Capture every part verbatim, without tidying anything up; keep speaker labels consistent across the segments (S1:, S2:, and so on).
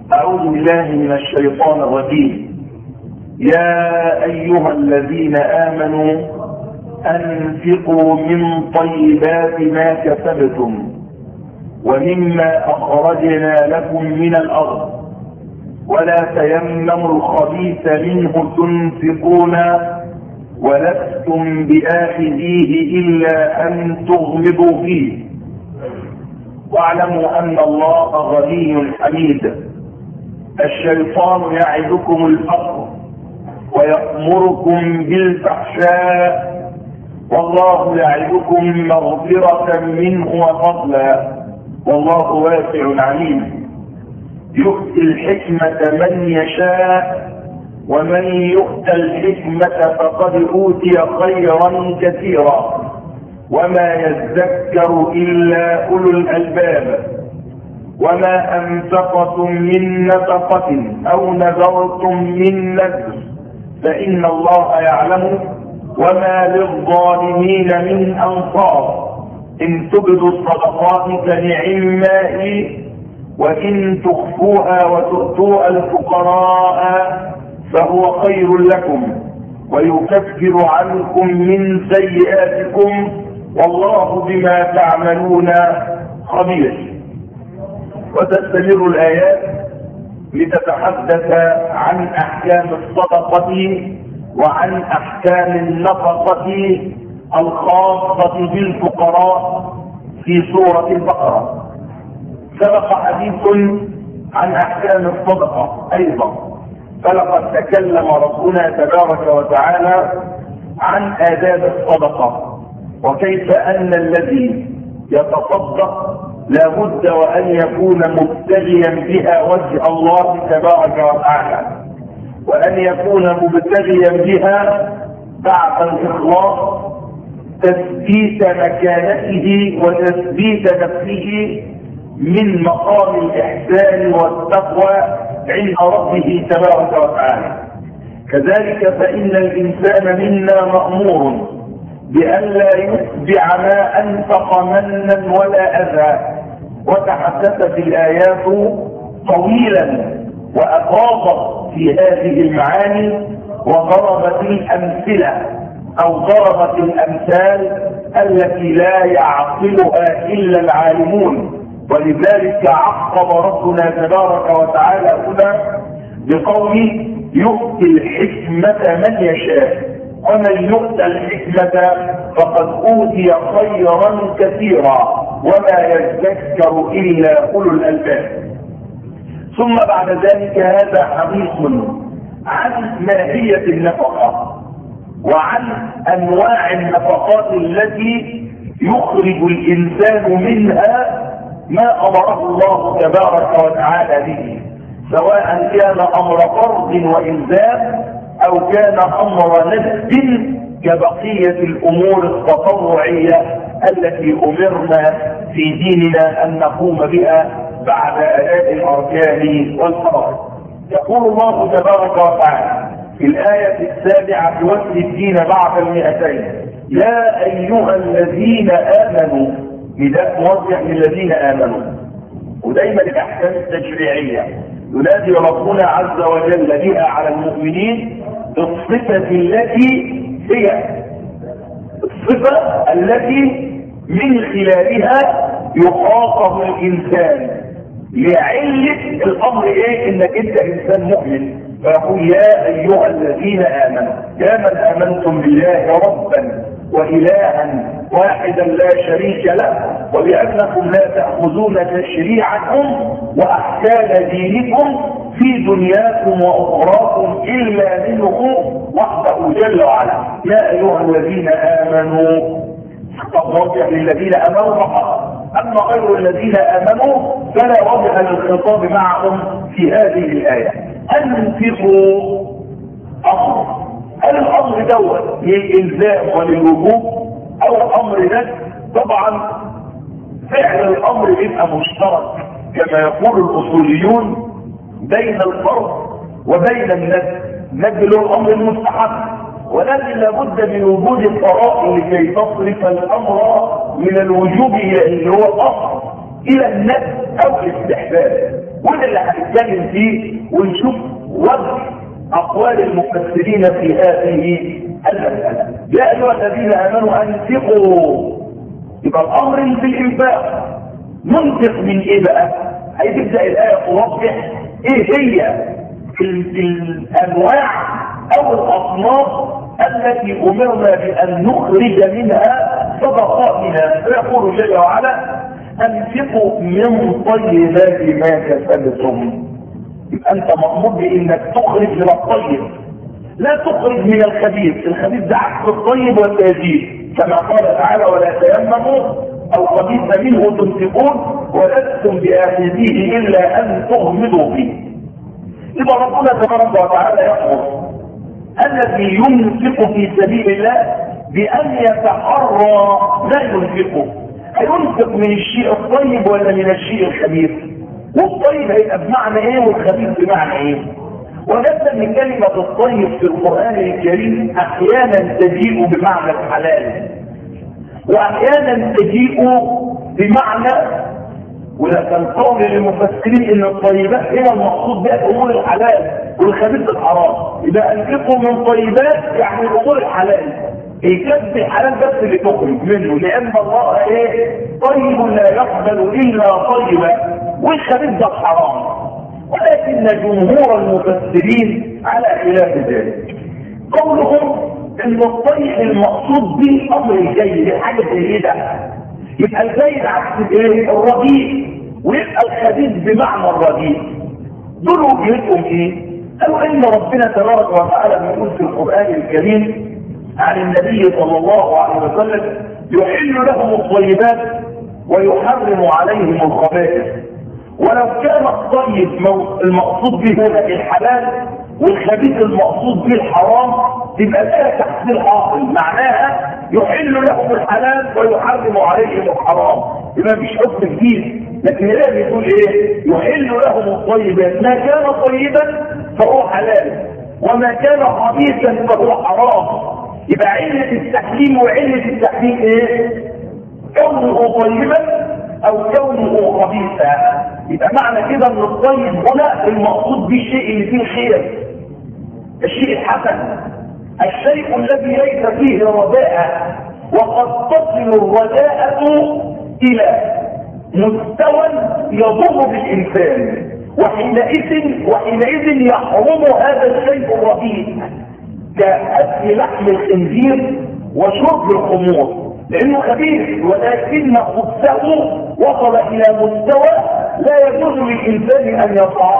S1: أعوذ بالله من الشيطان الرجيم. يا أيها الذين آمنوا أنفقوا من طيبات ما كسبتم ومما أخرجنا لكم من الأرض ولا تيمموا الخبيث منه تنفقون ولستم بآخذيه إلا أن تغمضوا فيه واعلموا أن الله غني حميد. الشيطان يعدكم الفقر ويأمركم بالفحشاء والله يعدكم مغفرة منه وفضلا والله واسع عليم. يؤتي الحكمة من يشاء ومن يؤت الحكمة فقد أوتي خيرا كثيرا وما يذكر إلا أولو الألباب. وما أنفقتم من نفقة أو نذرتم من نذر فإن الله يعلم وما للظالمين من أنصار. إن تبدوا الصدقات فنعما وإن تخفوها وتؤتوها الفقراء فهو خير لكم ويكفر عنكم من سيئاتكم والله بما تعملون خبير. وتستمر الآيات لتتحدث عن أحكام الصدقة وعن أحكام النفقة الخاصة بالفقراء في سورة البقرة. سبق حديث عن أحكام الصدقة أيضا، فلقد تكلم ربنا تبارك وتعالى عن آداب الصدقة وكيف أن الذي يتصدق لا بد وأن يكون مبتغيا بها وجه الله تبارك وتعالى، وأن يكون مبتغيا بها بعد الإخلاص تثبيت مكانته وتثبيت نفسه من مقام الإحسان والتقوى عند ربه تبارك وتعالى. كذلك فإن الإنسان منا مأمور بأن لا يتبع ما أنفق منا ولا أذى. وتحدثت الآيات طويلا وأفاضت في هذه المعاني وضربت الأمثلة أو ضربت الأمثال التي لا يعقلها إلا العالمون. ولذلك عقب ربنا تبارك وتعالى هنا بقوله يؤتي الحكمة من يشاء ومن يؤت الحكمة فقد أوتي خيرا كثيرا وما يذكر إلا أولو الألباب. ثم بعد ذلك هذا حديث عن ماهية النفقة وعن أنواع النفقات التي يخرج الإنسان منها ما أمره الله تبارك وتعالى به، سواء كان أمر فرض وإلزام أو كان أمر ندب كبقية الأمور التطوعية التي أمرنا في ديننا أن نقوم بها بعد أداء الأركان والفرائض. يقول الله تبارك وتعالى في الآية السابعة والستين بعد المئتين يا أيها الذين آمنوا، نداء موجه للذين آمنوا. ودايما الأحكام التشريعية ينادي ربنا عز وجل بها على المؤمنين بالصفة التي هي الصفة التي من خلالها يخاطب الإنسان لعلة الأمر إيه؟ إنك أنت إنسان مؤمن. فيقول يا أيها الذين آمنوا، يا من آمنتم بالله ربا وإلها واحدا لا شريك له وبأنكم لا تأخذون تشريعكم وأحكام دينكم في دنياكم وأخراكم إلا منه وحده جل وعلا. يا أيها الذين آمنوا، وجه للذين آمنوا فقط، أما غير الذين آمنوا فلا وجه للخطاب معهم في هذه الآية. أنفقوا أمر، هل الأمر دوت للإلزام وللوجوب أو أمر ده؟ طبعا فعل الأمر بيبقى مشترك كما يقول الأصوليون بين الفرض وبين الندب. الندب له الأمر المستحب، ولكن لابد من وجود الفرائض لكي تصرف الأمر من الوجوب اللي هو الأصل إلى الندب أو الاستحباب. وده اللي هنتكلم فيه ونشوف وجه اقوال المفسرين في هذه المساله. يا ايها الذين امنوا انفقوا، يبقى الامر بالانفاق. ننفق من ايه بقى؟ هتبدا الايه توضح ايه هي الانواع او الاصناف التي امرنا بان نخرج منها صدقاتنا. فيقول جل وعلا انفقوا من طيبات ما كسبتم. يبقى انت مأمور بانك تخرج من الطيب، لا تخرج من الخبيث. الخبيث ده عكس الطيب والتهذيب، كما قال تعالى ولا تيمموا الخبيث منه تنفقون ولستم بآخذيه الا ان تغمضوا فيه. يبقى ربنا تبارك وتعالى يأمر الذي ينفق في سبيل الله بأن يتحرى ما ينفقه. هينفق من الشيء الطيب ولا من الشيء الخبيث؟ والطيب هيبقى بمعنى ايه والخبيث بمعنى ايه؟ ونبدا من كلمه الطيب في القران الكريم احيانا تجيء بمعنى الحلال، واحيانا تجيء بمعنى، ولا كان قول للمفسرين ان الطيبات هي المقصود بها امور الحلال والخبيث الحرام. اذا انفقوا من طيبات يعني امور الحلال، يكفي الحلال بس اللي تخرج منه، لان الله ايه؟ طيب لا يقبل الا طيبا، والخبيث ده حرام. ولكن جمهور المفسرين على خلاف ذلك، قولهم ان الطيب المقصود به الامر الجيد، الحاجه الجيده. يبقى الجيد عكس ايه؟ الرديء، ويبقى الخبيث بمعنى الرديء. دول وجهتهم ايه؟ قالوا ان ربنا تبارك وتعالى بيقول في القران الكريم عن النبي صلى الله عليه وسلم يحل لهم الطيبات ويحرم عليهم الخبائث. ولو كان الطيب المقصود به الحلال والخبيث المقصود به الحرام، تبقى الآية تحت العاقل، معناها يحل لهم الحلال ويحرم عليهم الحرام، يبقى مفيش حكم جديد. لكن الآية بتقول ايه؟ يحل لهم الطيبات، ما كان طيبا فهو حلال وما كان خبيثا فهو حرام. يبقى علة التحريم وعلة التحريم ايه؟ كونه طيبا او كونه خبيثا. يبقى معنى كده ان الطيب هنا المقصود به الشيء اللي فيه خير، الشيء الحسن، الشيء الذي ليس فيه رداءة. وقد تصل الرداءة الى مستوى يضر بالانسان، وحينئذ وحينئذ يحرم هذا الشيء الرديء كأكل لحم الخنزير وشرب الخمور، لانه خبيث، ولكن خبثه وصل الى مستوى لا يجوز للانسان ان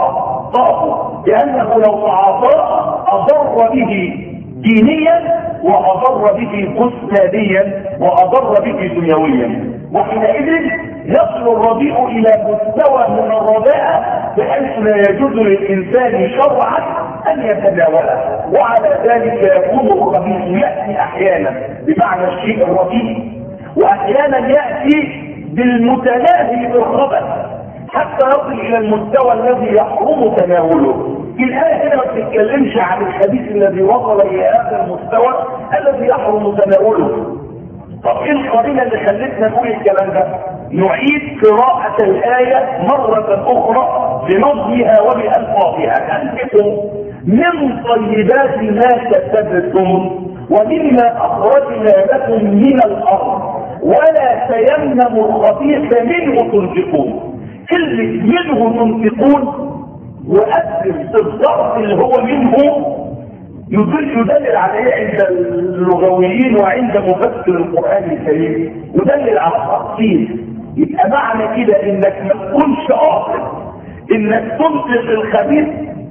S1: يتعاطاه، لانه لو تعاطاه اضر به دينيا واضر به جسمانيا واضر به دنيويا. وحينئذ يصل الرديء الى مستوى من الرداءة بحيث لا يجوز للانسان شرعا ان يتناوله. وعلى ذلك يكون الخبيث ياتي احيانا بمعنى الشيء الرديء، واحيانا ياتي بالمتناهي بالخبث حتى يصل الى المستوى الذي يحرم تناوله. الآية هنا ما بتتكلمش عن الخبيث الذي وصل الى هذا المستوى الذي يحرم تناوله. طب ايه القرينة اللي خلتنا نقول الكلام ده؟ نعيد قراءة الآية مرة أخرى بنظمها وبألفاظها. أنفقوا من طيبات ما كسبتم ومما أخرجنا لكم من الأرض ولا تيمموا الخبيث منه تنفقون. كلمة منه تنفقون وأسف الضغط اللي هو منه يدلل على ايه عند اللغويين وعند مفسر القرآن الكريم؟ يدلل على التخصيص. يبقى معنى كده انك ما تكونش قاصد انك تنفق الخبيث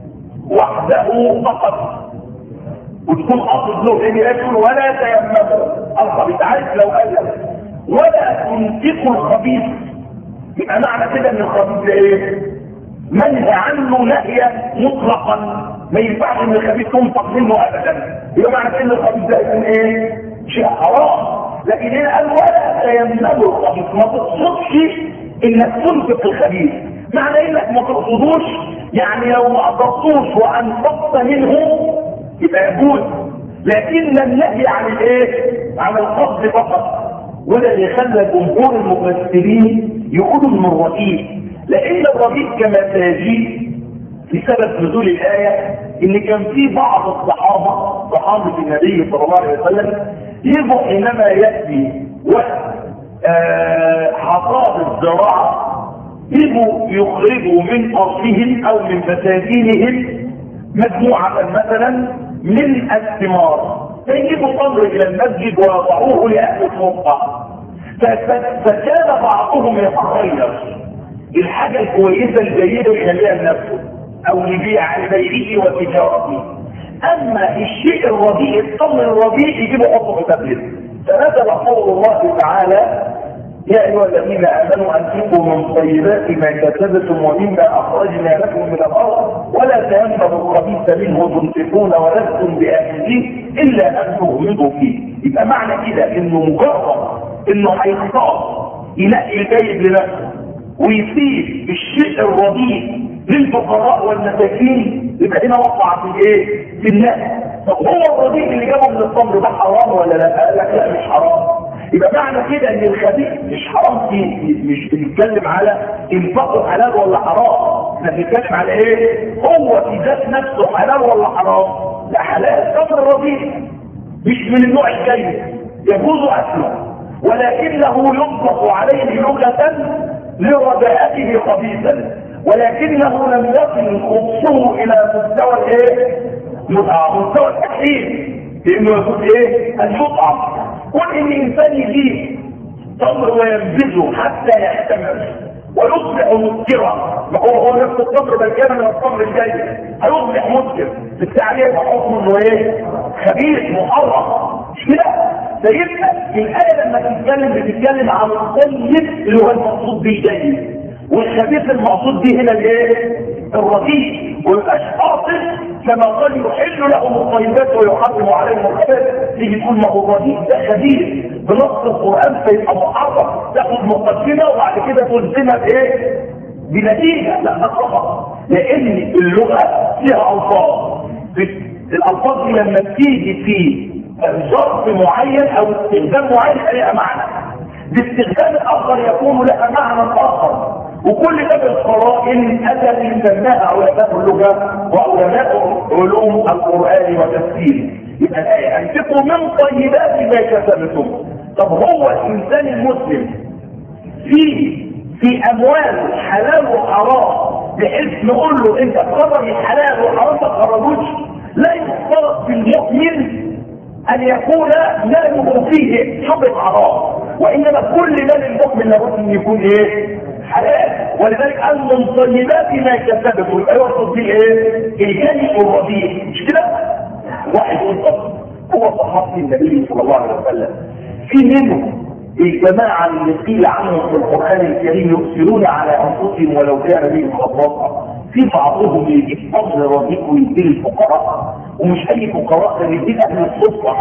S1: وحده فقط وتكون قاصد له، لان يقول ولا تيمموا الخبيث، عارف لو قال ولا تنفقوا الخبيث، يبقى معنى كده ان الخبيث ده ايه؟ منهى عنه نهيا مطلقا، ما ينفعش ان الخبيث تنفق منه ابدا. يبقى معنى ان الخبيث ده يكون ايه؟ شيء حرام. لكن هنا قال ولا تيمموا الخبيث، ما تقصدش انك تنفق الخبيث. معنى انك ما تقصدوش يعني لو ما قصدتوش وانفقت منه يبقى يجوز، لكن النهي عن الايه؟ عن القصد فقط. وده اللي خلى جمهور المفسرين يقولوا من الرقيق لان الربيع كمساجين بسبب نزول الايه ان كان في بعض الصحابه صحابه النبي صلى الله عليه وسلم يبقوا حينما ياتي وقت آه حصاد الزراعه يبقوا يخرجوا من ارضهم او من مساجينهم مجموعه مثلا من الثمار فيجيبوا تمر الى المسجد ويضعوه لاهل الصدقه. فكان بعضهم يتخير الحاجه الكويسه الجيده يخليها لنفسه او يبيع لبيعه وتجارته، اما الشيء الرديء التمر الرديء يجيبه يحطه في تبليغ. فنزل قول الله تعالى يا ايها الذين امنوا انفقوا من طيبات ما كسبتم ومما اخرجنا لكم من الارض ولا تيمموا الخبيث منه تنفقون ولستم باخذيه الا ان تغمضوا فيه. يبقى معنى كده انه مجرد انه هيختار ينقي الجيد لنفسه ويسيب الشيء الرديء للفقراء والمساكين، يبقى هنا وقع في ايه؟ في الناس. طب هو الرديء اللي جابه من التمر ده حرام ولا لا؟ قال لك لا مش حرام. يبقى معنى كده ان الخبيث مش حرام فيه، مش بنتكلم على انفاقه حلال ولا حرام، احنا بنتكلم على ايه؟ هو في ذات نفسه حلال ولا حرام؟ لا حلال. تمر الرديء مش من النوع الجيد يجوز اكله، ولكنه يطلق عليه لغة لرداءته خبيثا، ولكنه لم يصل خبثه الى مستوى الايه؟ مستوى التحريم، لانه يكون ايه؟ المطعم. كل ان انسان يجيب تمر وينبذه حتى يحتمل ويصبح مسكرا، ما هو هو نفس التمر بل كان من التمر الجيد هيصبح مسكر، بالتعليم حكم انه ايه؟ خبيث محرم. مش كده؟ فيبقى الايه لما تتكلم بتتكلم عن الطيب اللي هو المقصود به الجيد، والخبيث المقصود به هنا الايه؟ الرديء. ويبقاش قاصد كما قال يحل لهم الطيبات ويحرم عليهم الخبائث، تيجي تقول ما هو الرديء ده خبيث بنص القران فيبقى محرم، تاخد مقدمه وبعد كده تلزمها بايه؟ بنتيجه. لا ده خطا، لان اللغه فيها الفاظ، الالفاظ دي لما بتيجي في ظرف معين او استخدام معين لها معنى، باستخدام الاخر يكون لها معنى اخر، وكل ده بالقرائن التي سماها علماء اللغه وعلماء علوم القران وتفسيره. يبقى الايه انفقوا من طيبات ما كسبتم. طب هو الانسان المسلم في في اموال حلال وحرام بحيث نقول له انت تخرج الحلال والحرام ما تخرجوش؟ لا يفترض في المؤمن ان يكون ماله فيه حب حرام، وانما كل مال المؤمن لابد ان يكون ايه؟ حلال. ولذلك قال من طيبات ما كسبته، يبقى يقصد به ايه؟ الجانب الرديء. مش كده؟ واحد يقول هو صحابه النبي صلى الله عليه وسلم في منهم الجماعه اللي قيل عنهم في القران الكريم يؤثرون على انفسهم ولو كان بهم خصاصه، في بعضهم يجيب فضل رديء ويديه الفقراء، ومش اي فقراء ده يديه اهل الصدقه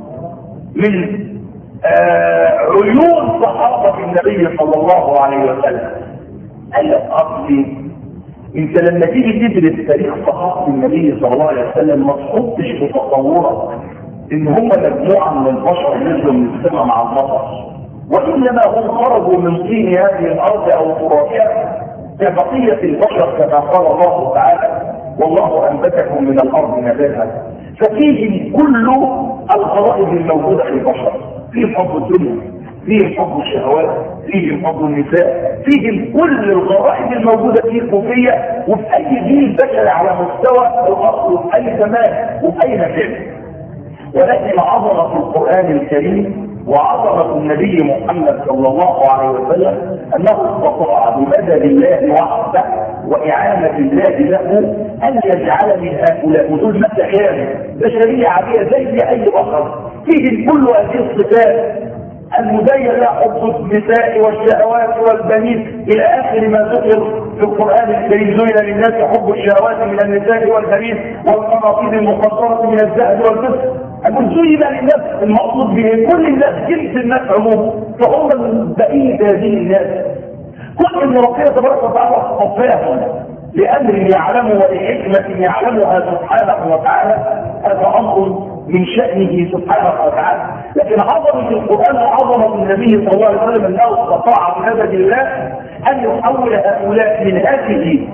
S1: من آه عيون صحابه النبي صلى الله عليه وسلم. قال لك اصلي انت لما تيجي تدرس تاريخ صحابه النبي صلى الله عليه وسلم ما تحطش في تصورك ان هم مجموعه من البشر نزلوا من السماء مع المطر، وانما هم خرجوا من طين هذه الارض او ترابها كبقيه البشر كما قال الله تعالى والله انبتكم من الارض نباتا. ففيهم كل الغرائز الموجوده في البشر، فيهم حب الدنيا، فيهم حب الشهوات، فيهم حب النساء، فيهم كل الغرائز الموجوده في الكوفيه وفي اي جيل بشري على مستوى الارض وفي اي زمان وفي اي مكان. ولكن عظمه القران الكريم وعظمه النبي محمد صلى الله عليه وسلم انه استطاع بمدد الله وحده واعانه الله له ان يجعل من هؤلاء ودول ماده كامل بشريه عاديه زي اي بشر فيهم كل هذه الصفات المبين لها حب النساء والشهوات والبنين الى اخر ما ذكر في القران الكريم. زين للناس حب الشهوات من النساء والبنين والقناطير المقنطره من الذهب والفضه. أقول زين للناس المقصود به كل الناس، جنس الناس عموما، فهم بقيه هذه الناس. كل ان ربنا تبارك وتعالى اصطفاهم لامر يعلمه ولحكمه يعلمها سبحانه وتعالى، هذا امر من شأنه سبحانه وتعالى. لكن عظمة القرآن وعظمة النبي صلى الله عليه وسلم انه استطاع بمدد الله ان يحول هؤلاء من هذه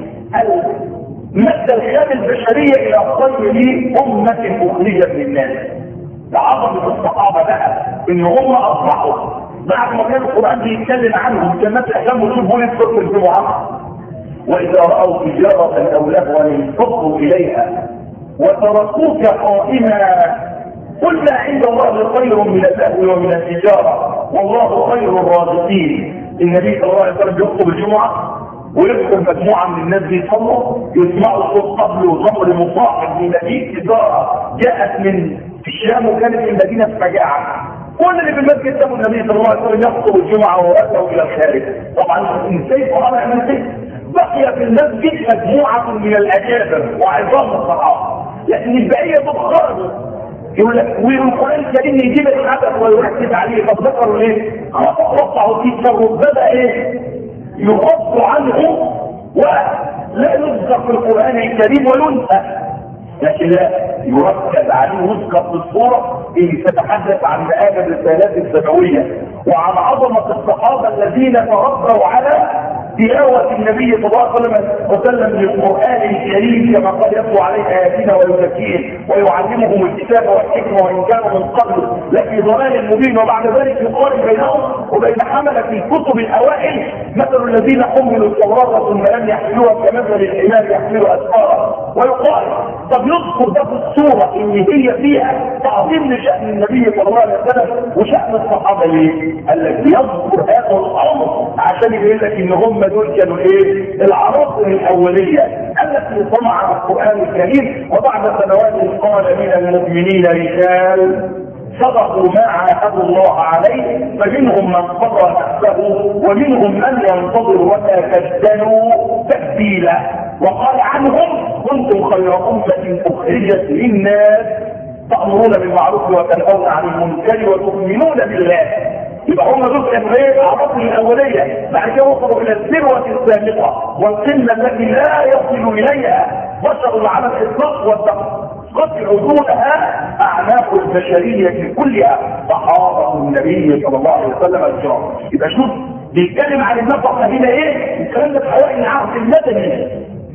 S1: المادة الخام البشرية الى خير امة اخرجت للناس. لعظمة الصحابة بقى ان هم اصبحوا بعد ما كان القرآن بيتكلم عنهم كما تهتموا تشوفوا للصدق الجمعة، واذا رأوا تجارة او لهوا انفضوا اليها وتركوك قائما قل ما عند الله خير من اللهو ومن التجارة والله خير الرازقين. النبي صلى الله عليه وسلم يخطب الجمعة ويدخل مجموعة من الناس بيصلوا يسمعوا صوت قبل وزمر مصاحب من مدينة تجارة جاءت من الشام وكانت المدينة في مجاعة. كل اللي في المسجد سابوا النبي صلى الله عليه وسلم يخطب الجمعة وأتوا إلى الخارج. طبعا السيف وراء المسجد بقي في المسجد مجموعة من الأكابر وعظام الصحابة، لكن البقية تخرجوا يقول لك والقرآن الكريم يجيب الحدث ويركز عليه. طب ذكروا ليه؟ وقعوا في تصرف بدأ ايه؟ يغض عنه ولا يذكر في القرآن الكريم وينسى، لكن لا يركز عليه ويذكر في الصورة اللي تتحدث عن مآل الرسالات السماوية وعن عظمة الصحابة الذين تربوا على تلاوة النبي صلى الله عليه وسلم للقرآن الكريم كما قال يتلو عليه آياتنا ويزكيهم ويعلمهم الكتاب والحكمة وإن كانوا من قبل لفي ضلال مبين. وبعد ذلك يقارن بينهم وبين حملة الكتب الأوائل مثل الذين حملوا التوراة ثم لم يحملوها كمثل الحمار يحمل أسفارا. ويقال طب يذكر ده في الصورة اللي هي فيها تعظيم لشأن النبي صلى الله عليه وسلم وشأن الصحابة ليه؟ الذي يذكر هذا الأمر عشان يقول لك إن هم دول كانوا ايه؟ العناصر الاوليه التي صنعها القران الكريم. وبعد سنوات قال من المؤمنين رجال صدقوا ما عاهدوا الله عليه فمنهم من قضى نفسه ومنهم من ينتظر وما بدلوا تبديلا. وقال عنهم كنتم خير امه اخرجت للناس تأمرون بالمعروف وتنهون عن المنكر وتؤمنون بالله. يبقى هم دول كانوا ايه؟ اعراض الاوليه. بعد كده وصلوا الى الذروه السابقه والقمه التي لا يصل اليها بشر على الاطلاق والتقطع دونها اعناق البشريه كلها صحابه النبي صلى الله عليه وسلم الكرام. يبقى شوف بيتكلم عن النفقه هنا ايه؟ الكلام ده في اوائل العهد المدني.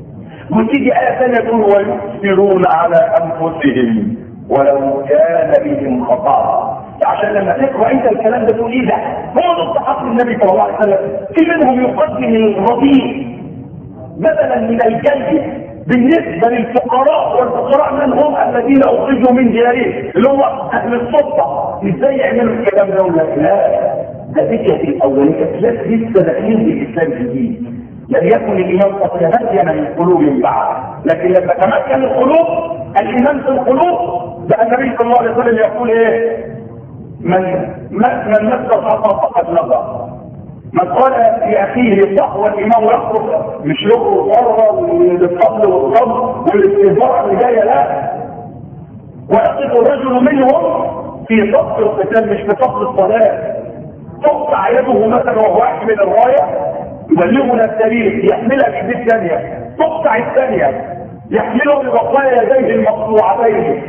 S1: وتيجي ايه ثانيه تقول ويؤثرون على انفسهم ولو كان بهم خطأ. عشان لما تقرأ انت الكلام ده تقول ايه ده؟ هو ده الصحابة النبي صلى الله عليه وسلم. في منهم يقدم الرضيع بدلا من الجيد بالنسبة للفقراء، والفقراء من هم الذين اخرجوا من ديارهم اللي هم اهل السلطة. ازاي يعملوا الكلام ده؟ ولا لا ده فكرة الاولية لسه داخلين بالاسلام الجديد. لم يكن الايمان قد تمكن من قلوب بعد، لكن لما تمكن القلوب الايمان في القلوب بقى النبي صلى الله عليه وسلم يقول ايه؟ من من نفس الخطا فقد نظر. من قال لاخيه صحوه الامام يخرج مش يخرج مره للفضل والصبر والاستهزاء اللي جايه، لا. ويقف الرجل منهم في صف القتال مش في صف الصلاه. تقطع يده مثلا وهو يحمل الرايه يبلغنا التاريخ يحملها في البيت ثانيه، تقطع الثانيه يحمله ببقايا يديه المقطوعتين.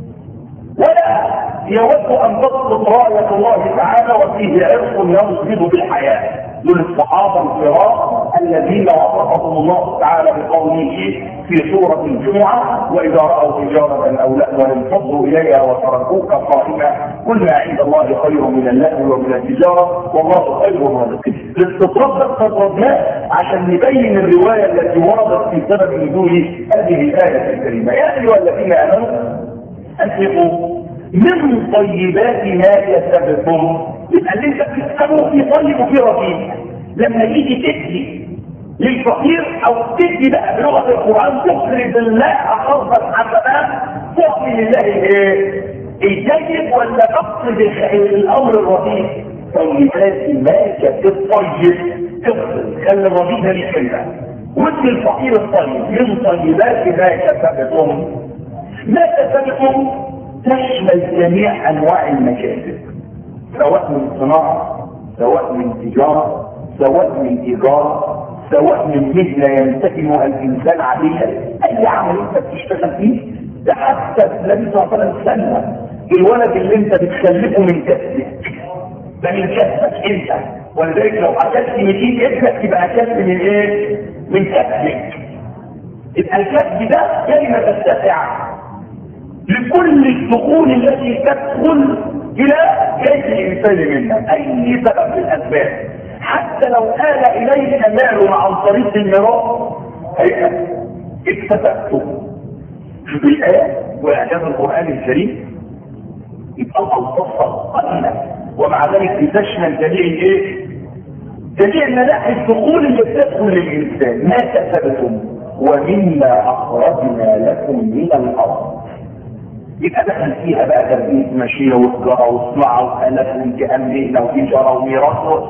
S1: ولا يود ان تسقط رايه الله تعالى وفيه عرق ينصب بالحياه. دول الصحابه الكرام الذين وصفهم الله تعالى بقوله في سوره الجمعه وإذا رأوا تجارة أو لهوا انفضوا إليها وتركوك قائما قل ما عند الله خير من اللهو ومن التجارة والله خير الرازقين. الاستطراد ده استطردناه عشان نبين الرواية التي وردت في سبب نزول هذه الآية الكريمة. يا أيها الذين آمنوا أنفقوا من طيبات ما كسبتم. يبقى اللي انت بتكسبه في طيب وفي رقيق. لما يجي تدي للفقير او تدي بقى بلغه القران تخرج الله قرضا حسنا تعطي لله ايه؟ الجيد ولا تقصد الامر الرقيق؟ طيبات ما كسبت طيب تقصد خلي الرقيق ده ليه كلمه وادي الفقير الطيب من طيبات ما كسبتم. ما كسبتم تشمل جميع انواع المكاسب سواء من صناعه سواء من تجاره سواء من ايجار سواء من مهنه يمتهنها الانسان عليها. اي عمل انت بتشتغل فيه ده حتى النبي صلى الله عليه وسلم الولد اللي انت بتخلفه من كسبك ده من كسبك انت، ولذلك لو اكلت مئتين ابنك يبقى اكلت من ايه؟ من كسبك. يبقى الكسب ده كلمه تتسع لكل الدخول التي تدخل الى جيش الانسان منها، اي سبب من الاسباب، حتى لو آل اليك مال عن طريق الميراث هيبقى اكتسبته. شوف الايه واعجاز القران الكريم، يبقى الالفاظ قليله ومع ذلك بتشمل جميع الايه؟ جميع مناحي الدخول اللي بتدخل للانسان. ما كسبتم ومما اخرجنا لكم من الارض، يبقى دخل فيها بقى تربيه ماشيه وتجاره وصناعه وآلاف وامتحان مهنه وتجاره وميراث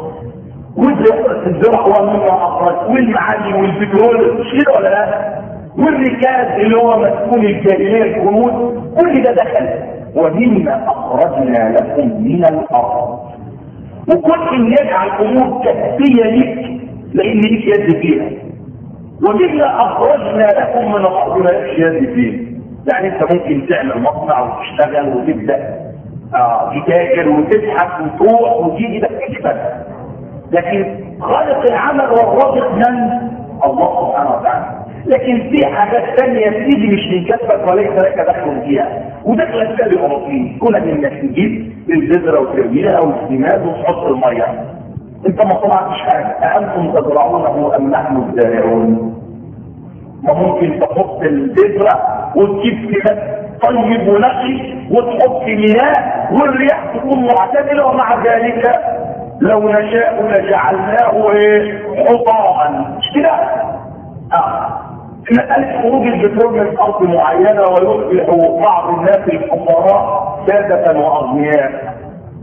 S1: والزراعه ومما اخرج والمعادن والبترول، مش كده ولا لا؟ والركاز اللي هو مسكون الجاهليه الكنوز، كل ده دخل. ومما اخرجنا لكم من الارض، وكل ان يجعل امور كسبيه لك لان ليك يد فيها. ومما اخرجنا لكم من الارض ما لكش يد فيه، يعني انت ممكن تعمل مصنع وتشتغل وتبدا اه تتاجر وتضحك وتروح وتيجي، ده كسبك. لكن خالق العمل والرازق من؟ الله سبحانه وتعالى. لكن في حاجات ثانيه تيجي مش من كسبك وليس لك دخل فيها، ودخلك سابق فيه، كونك انك تجيب البذره وترميها والسماد وتحط الميه. انت ما طلعتش حاجه، أأنتم تزرعونه ام نحن الزارعون؟ ما ممكن تحط البذره وتجيب سماد طيب ونقي وتحط مياه والرياح تكون معتدله، ومع ذلك لو نشاء لجعلناه ايه؟ حطاما، مش كده؟ اه مسألة خروج البترول من أرض معينة ويصبح بعض الناس الفقراء سادة وأغنياء،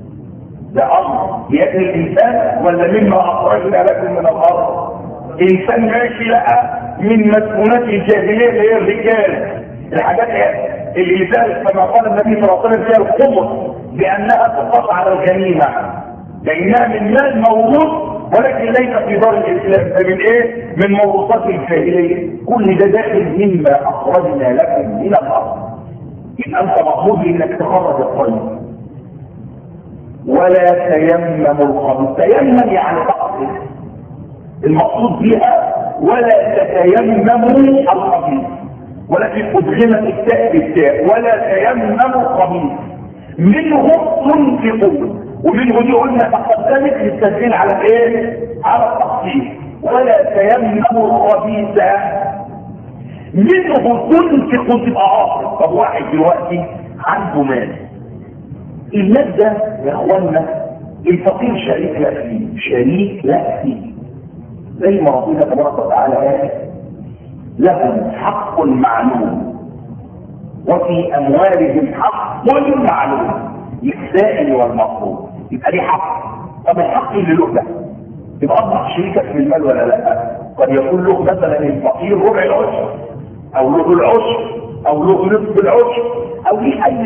S1: ده أمر بيد الإنسان ولا مما أخرجنا لكم من الأرض؟ إنسان ماشي لقى من مسكونات الجاهلية اللي هي الرجال، الحاجات اللي ذلك كما قال النبي صلى الله عليه وسلم فيها الخمس بأنها تقطع على الجنيمة، لأنها من مال موروث ولكن ليس في دار الاسلام، ده من ايه؟ من موروثات الجاهليه. كل ده داخل مما اخرجنا لكم من الارض. يبقى انت مطلوب انك تخرج الطيب ولا تيمموا الخبيث. تيمم يعني تقصد، المقصود بها ولا تتيمموا الخبيث، ولكن ادغمت التاء بالتاء، ولا تيمموا الخبيث منه تنفقون، ومنه دي قلنا تقدمت للتسجيل على الايه؟ على التخصيص. ولا تيمموا الخبيث منه تنفقوا، تبقى عاطل. طب واحد دلوقتي عنده مال، المال ده يا اخوانا الفقير شريك لا فيه، شريك لا فيه، زي ما ربنا تبارك وتعالى قال لهم حق معلوم وفي اموالهم حق معلوم للسائل والمطلوب. يبقى ليه حق. طب الحق اللي له ده يبقى اصبح شريكك في المال ولا لا؟ قد يكون له مثلا الفقير ربع العشر، او له العشر، او له نصف العشر، او ليه اي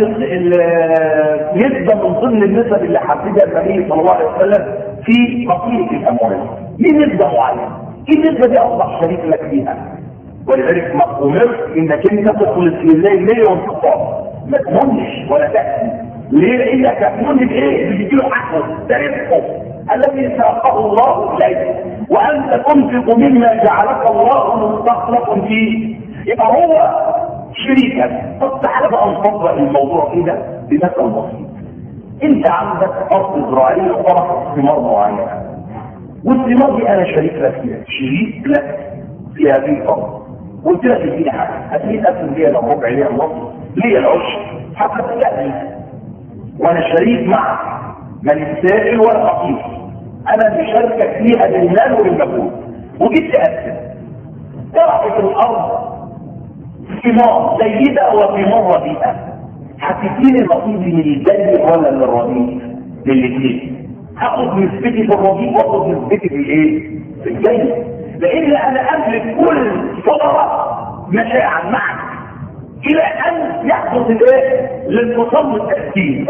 S1: نسبه من ضمن النسب اللي حددها النبي صلى الله عليه وسلم في بقيه الاموال. ليه نسبه معينه؟ ايه النسبه دي اصبح شريك لك فيها؟ ولذلك ما امرت انك انت تخلص لله النيه والانفاق، ما تمنش ولا تأتي. ليه؟ لانك تأمن بايه؟ بتديله حقه، ده رزقه الذي ساقه الله اليه، وانت تنفق مما جعلك الله مستخلفا فيه، يبقى هو شريكك. طب تعالى بقى نطبق الموضوع كده بمثل بسيط. انت عندك ارض زراعيه وطرح ثمار معينه، والثمار دي انا شريك لك فيها، شريك لك في هذه الارض. قلت لك اديني حاجه، هتيجي تقسم ليا الربع ليا النص ليا العشر، حتى تلاقي وانا شريك معك، من السائل والفقير، انا بشاركك فيها بالمال والمجهود. وجيت تقسم، طرحت الارض ثمار جيده وثمار رديئه، هتديني نصيبي من الجيد ولا من الرديء؟ للاثنين. هاخد نسبتي في الرديء واخد نسبتي في الايه؟ في الجيد، لان انا املك كل ثمره مشاعا معك الى ان يحدث الايه؟ الانفصال والتأثير.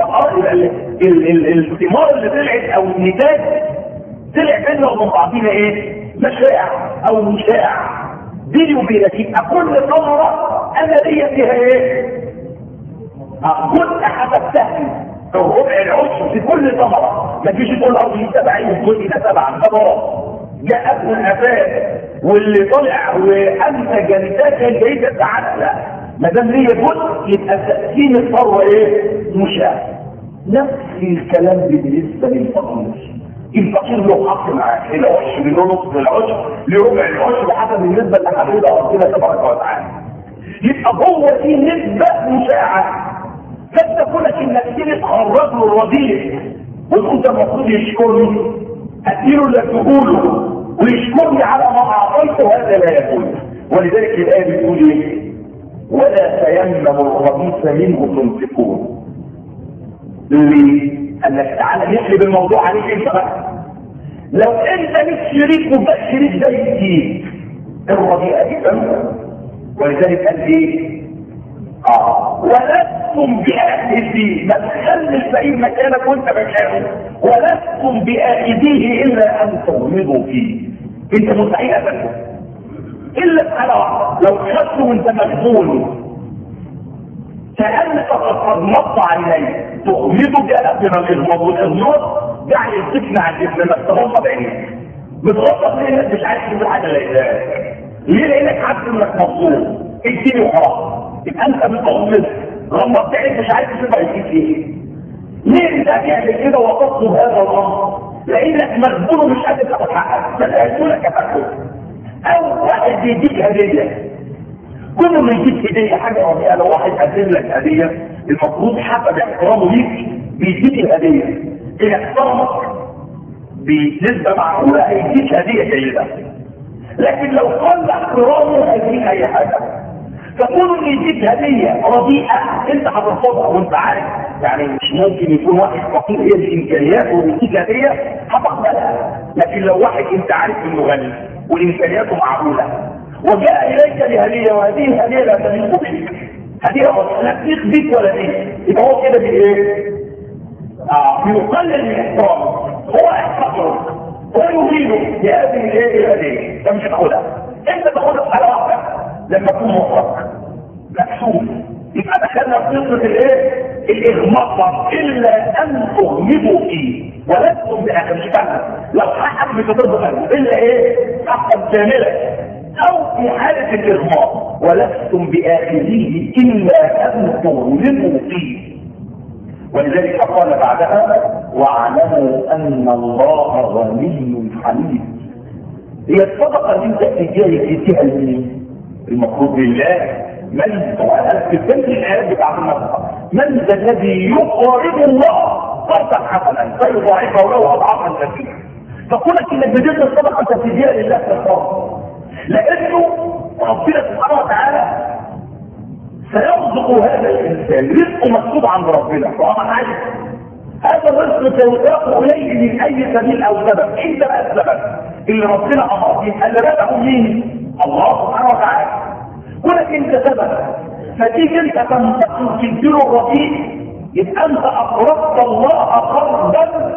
S1: الثمار اللي طلعت او النتاج طلع بيننا وبين بعضينا ايه؟ مشاع او مشاع بيني وبينك. يبقى كل ثمره انا ليا فيها ايه؟ جزء حسب سهل الربع العشر في كل ثمره، ما تجيش تقول الارض دي سبعين والجزء ده سبعه، ده غلط. جاء ابن الافات واللي طلع وانتج نتاجا جيدا تعالى، لا ما دام ليه جزء يبقى تقسيم الثروه ايه؟ مشاع. نفس الكلام بالنسبه للفقير. الفقير له حق معاه، العشر له نصف العشر لربع العشر حسب النسبه اللي حددها ربنا تبارك وتعالى. يبقى هو في نسبه مشاعه. قد تكونك انك تيجي تخرج له الرضيع وتقول ده المفروض يشكرني، اديله اللي تقوله ويشكرني على ما اعطيته، هذا لا يكون. ولذلك الايه بتقول ايه؟ ولا تيمموا الخبيث منه تنفقون. ليه؟ انك تعالى نقلب الموضوع عليك انت بقى. لو انت مش شريك وبقى شريك ده يجيب الرضيئه دي تنفع. ولذلك قال ايه؟ اه ولستم بآخذيه، ما تخلي الفقير مكانك وانت مكانه، ولستم بآخذيه الا ان تغمضوا فيه. انت مستحيل ابدا الا في حاله واحده، لو خدته وانت مغبون كأنك قد مضى عليه تغمضه جاء من الاغماض، والاغماض يعني تقنع الجسم انك تغمض عينيك. بتغمض ليه؟ انك مش عايز تقول حاجه لا ليه؟ لانك عارف انك مبسوط اديني وخلاص. يبقى انت بتغمض غمضت عينيك مش عايز تسمع يديك ايه. ليه انت هتعمل كده وتطلب هذا الامر؟ لانك مغبون ومش قادر تاخد حقك، فالهيئتولك تاخد. او واحد بيديك هديه، كل ما يديك هديه حاجه رضيئه، لو واحد قدم لك هديه المفروض حسب احترامه ليك بيديك الهديه، ان احترمك بنسبه معقوله هيديك هديه جيده. لكن لو قل احترامه هيديك اي حاجه. فكون ان يديك هديه رديئه انت هترفضها وانت عارف، يعني مش ممكن يكون واحد فقير هي الامكانيات ويديك هديه هتقبلها. لكن لو واحد انت عارف انه غني وامكانياته معقوله وجاء اليك بهديه، وهذه الهديه لا تليق بك، هديه لا تليق بك ولا بك، يبقى هو كده بايه؟ اه بيقلل من احترامه، هو احتقرك، هو يريده بهذه الايه؟ الهديه، انت مش هتاخدها، انت تاخدها على واحده لما تكون مفرق مكسوف. يبقى دخلنا في قصه الايه؟ الاغماض، الا ان تغمضوا فيه ولستم باخذته. لو حقك مش هترضى الا ايه؟ حقا كاملا. او في حالة الاغماض ولستم باخذيه الا ان تغمضوا فيه. ولذلك قال بعدها واعلموا ان الله غني حميد. هي الصدقة اللي انت تجيها يجيها لمين؟ المفروض لله. من في البنت الايات بتاعت النصر، من ذا الذي يقرض الله قرضا حسنا فيضاعفه له اضعافا كثيره. فكونك انك بديت الصدقه انت تجيها لله تخاف، لانه ربنا سبحانه وتعالى سيرزق هذا الانسان، رزقه مكتوب عند ربنا وانا عارف هذا الرزق سيطاق قليل من اي سبيل او سبب. انت بقى السبب اللي ربنا امر به، اللي بدأه مين؟ الله سبحانه وتعالى. كونك انت سبب فتيجي انت تنتقل تديله الرقيق، يبقى انت اقرضت الله قرضا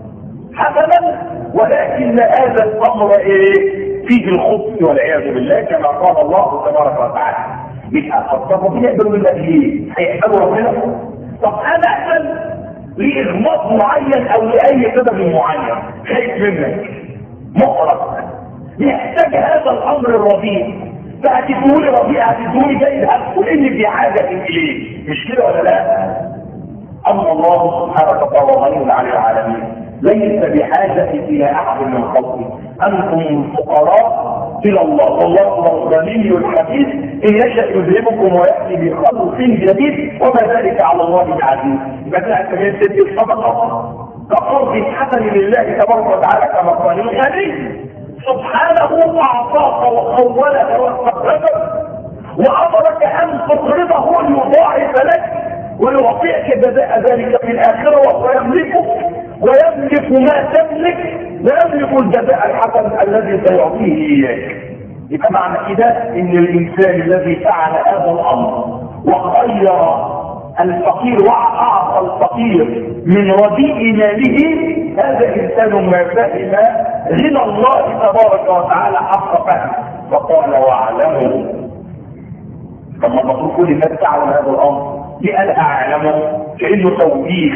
S1: حسنا، ولكن هذا الامر ايه؟ فيه الخبث والعياذ بالله كما قال الله تبارك وتعالى. يبقى الطرفين يقبلوا بالله ايه؟ هيقبلوا ربنا؟ طب انا اقبل لاغماض معين او لاي سبب معين خايف منك مقرض يحتاج هذا الامر الرضيع، فهتدوني رضيع هتدوني جيد هتقولني في حاجه اليه، مش كده ولا لا؟ اما الله سبحانه وتعالى غني عن العالمين ليس بحاجه الى احد من خلقه. انتم الفقراء الى الله والله هو الغني الحميد، ان يشاء يذهبكم وياتي بخلق جديد وما ذلك على الله بعزيز. يبقى انت كمان تدي الصدقه كقرض حسن لله تبارك وتعالى كما قال الغني سبحانه اعطاك وخولك واستقرك وامرك ان تقرضه ليضاعف لك ويعطيك جزاء ذلك في الاخره، وهو يملكك ويملك ما تملك ويملك الجزاء الحسن الذي سيعطيه اياك. يبقى معنى كده ان الانسان الذي فعل هذا الامر وخير الفقير واعطى الفقير من رديء ماله، هذا انسان ما فهم غنى الله تبارك وتعالى حق فهمه. فقال واعلموا، طب ما المفروض كل الناس تعلم هذا الامر، لأن اعلموا كأنه توبيخ،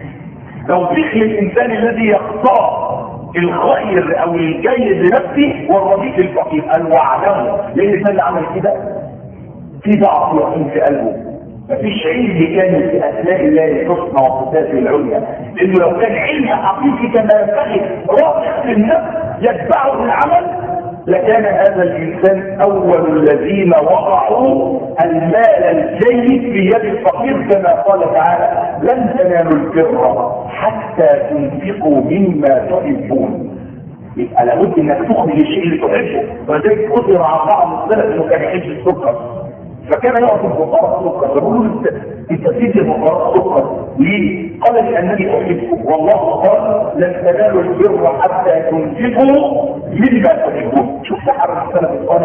S1: توبيخ للإنسان الذي يختار الخير أو الجيد لنفسه والرديء الفقير. قال واعلموا، لأن الإنسان اللي عمل كده في ضعف يقين في قلبه، مفيش علم كامل في أسماء الله الحسنى وصفاته العليا، لأنه لو كان علم حقيقي كما ينبغي راسخ في النفس يتبعه العمل لكان هذا الإنسان أول الذين وضعوا المال الجيد في يد الفقير، كما قال تعالى لن تنالوا البر حتى تنفقوا مما تحبون. يبقى لابد انك تخرج الشيء اللي تحبه، ولذلك قدر على بعض السلف انه كان يحب السكر، فكان يعطي الفقراء السكر، فبيقولوا له انت تدي الفقراء السكر ليه؟ قال لانني احبكم، والله قال لن تنالوا البر حتى تنفقوا مما تحبون. شوف سحر السلف الصالح.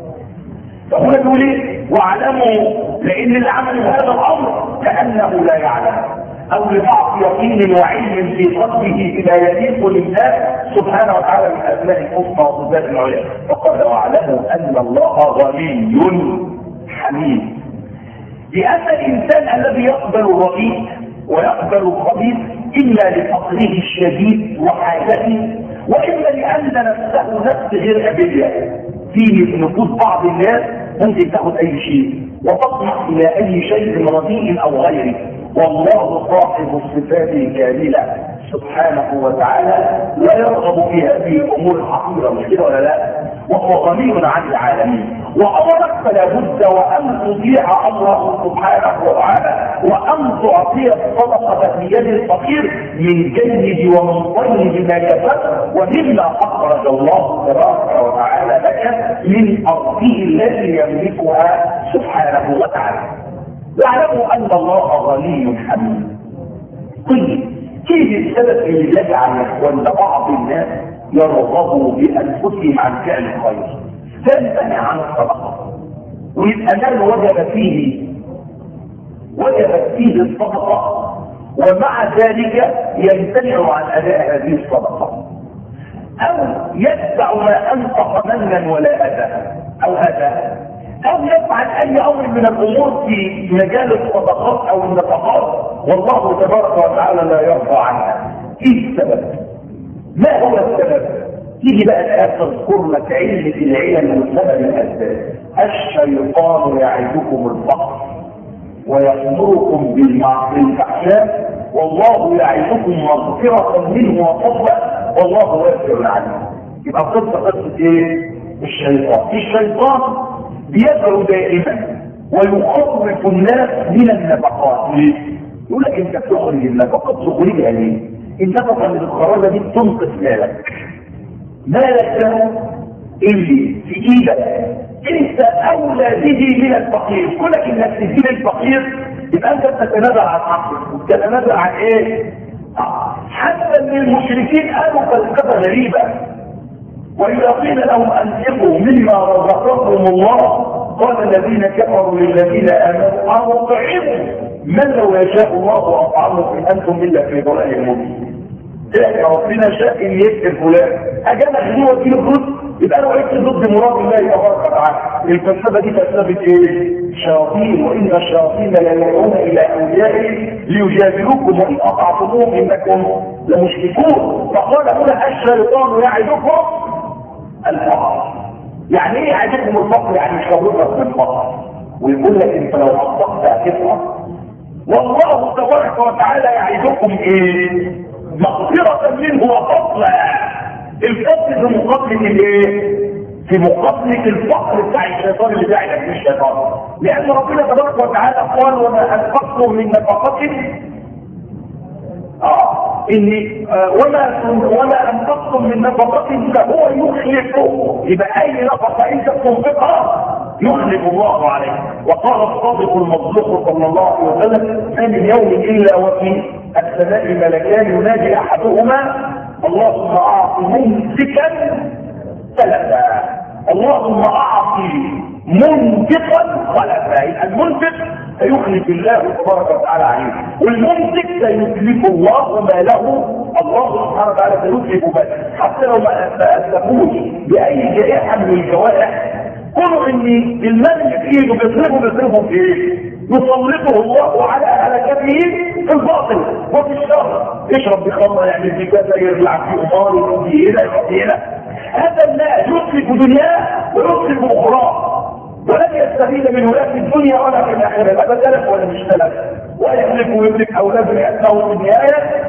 S1: فهنا بيقول ايه؟ واعلموا، لان اللي عمل هذا الامر كانه لا يعلم او لضعف يقين وعلم في قلبه بما يليق لله سبحانه وتعالى من اسماء الحسنى وصفات العليا. فقال واعلموا ان الله غني حميد. لان الانسان الذي يقبل الرديء ويقبل الخبيث اما لفقره الشديد وحاجته، واما لان نفسه نفس غير ابيه. في نفوس بعض الناس ممكن تاخذ اي شيء وتطمح الى اي شيء رديء او غيره، والله صاحب الصفات الكامله سبحانه وتعالى لا يرغب في هذه الامور الحقيره، مش كده ولا لا؟ وهو غني عن العالمين. وامرك فلا بد وان تطيع امره سبحانه وتعالى وان تعطي الصدقه في يد الفقير من جيد ومن طيب ما كسب ومما اخرج الله تبارك وتعالى لك من ارضه التي يملكها سبحانه وتعالى. واعلموا ان الله غني حميد. طيب كيف السبب اللي يجعل وان بعض الناس يرغبوا بانفسهم عن فعل الخير فيمتنع عن الصدقه، ويبقى مال وجب فيه وجبت فيه الصدقه ومع ذلك يمتنع عن اداء هذه الصدقه، او يتبع ما انفق منا ولا اذى او اذى، او يفعل اي امر من الامور في مجال الصدقات او النفقات والله تبارك وتعالى لا يرضى عنها. ايه السبب؟ ما هو السبب؟ تيجي بقى الآيات تذكر لك علة العلل وسبب الاسباب. الشيطان يعدكم الفقر ويأمركم بالفحشاء والله يعدكم مغفرة منه وفضلا والله واسع عليم. يبقى قصة قصة ايه؟ الشيطان. الشيطان بيدعو دائما ويخوف الناس من النفقات. ليه؟ يقول لك انت بتخرج النفقات تخرجها ليه؟ النفقه اللي بالخراجه دي بتنقص مالك. مالك ده اللي في ايدك انت اولى به من الفقير، كونك انك تجيب الفقير يبقى انت بتتنازل عن حقك وبتتنازل عن ايه؟ حتى ان المشركين قالوا فلسفه غريبه، واذا قيل لهم انفقوا مما رزقكم الله قال الذين كفروا للذين امنوا اطعموا من لو يشاء الله اطعمه ان انتم الا في ضلال مبين. يا ربنا شاء ان يكتب فلان اجانا خلوه تجيب الرزق يبقى انا وقفت ضد مراد الله تبارك وتعالى. الفلسفه دي فلسفه ايه؟ شياطين، وان الشياطين لا يدعون الى اوليائهم ليجادلوكم وان اطعتموهم انكم لمشركون. فقال هنا الشيطان يعدكم الفقر. يعني ايه يعدكم الفقر؟ يعني مش هتضرب بالفقر ويقول لك انت لو اطلقت هتفقر. والله تبارك وتعالى يعدكم ايه؟ مغفرة منه وفضلا. الفضل في مقابلة الايه؟ في مقابلة الفقر بتاع الشيطان اللي بيعدك من الشيطان. لان ربنا تبارك وتعالى قال وما انفقتم من نفقة اه اني آه وما وما انفقتم من نفقة فهو يخلفه. يبقى اي نفقة انت بتنفقها يخلف الله عليه. وقال الصادق المصدوق صلى الله عليه وسلم ما من يوم الا وفي السماء ملكان ينادي احدهما اللهم اعط ممسكا سلفا اللهم اعطي منفقا خلفا. المنفق سيخلف الله تبارك وتعالى عليه، والممسك سيخلف الله ماله. الله سبحانه وتعالى سيخلف ماله حتى لو ما اسلموش باي جائحه من الجوائح قولوا ان المال اللي في ايده بيصرفه بيصرفه في ايه؟ يسلطه الله على هلكته في الباطل وفي الشر. يشرب بخمر، يعمل بكذا، يرجع في قمار، يودي هنا يودي هنا. هذا الناس يسلك دنياه ويسلك اخراه، ولن يستفيد من ولا في الدنيا ولا في الاخره، لا بتلف ولا مش تلف، ويملك ويملك اولاده لانه في النهايه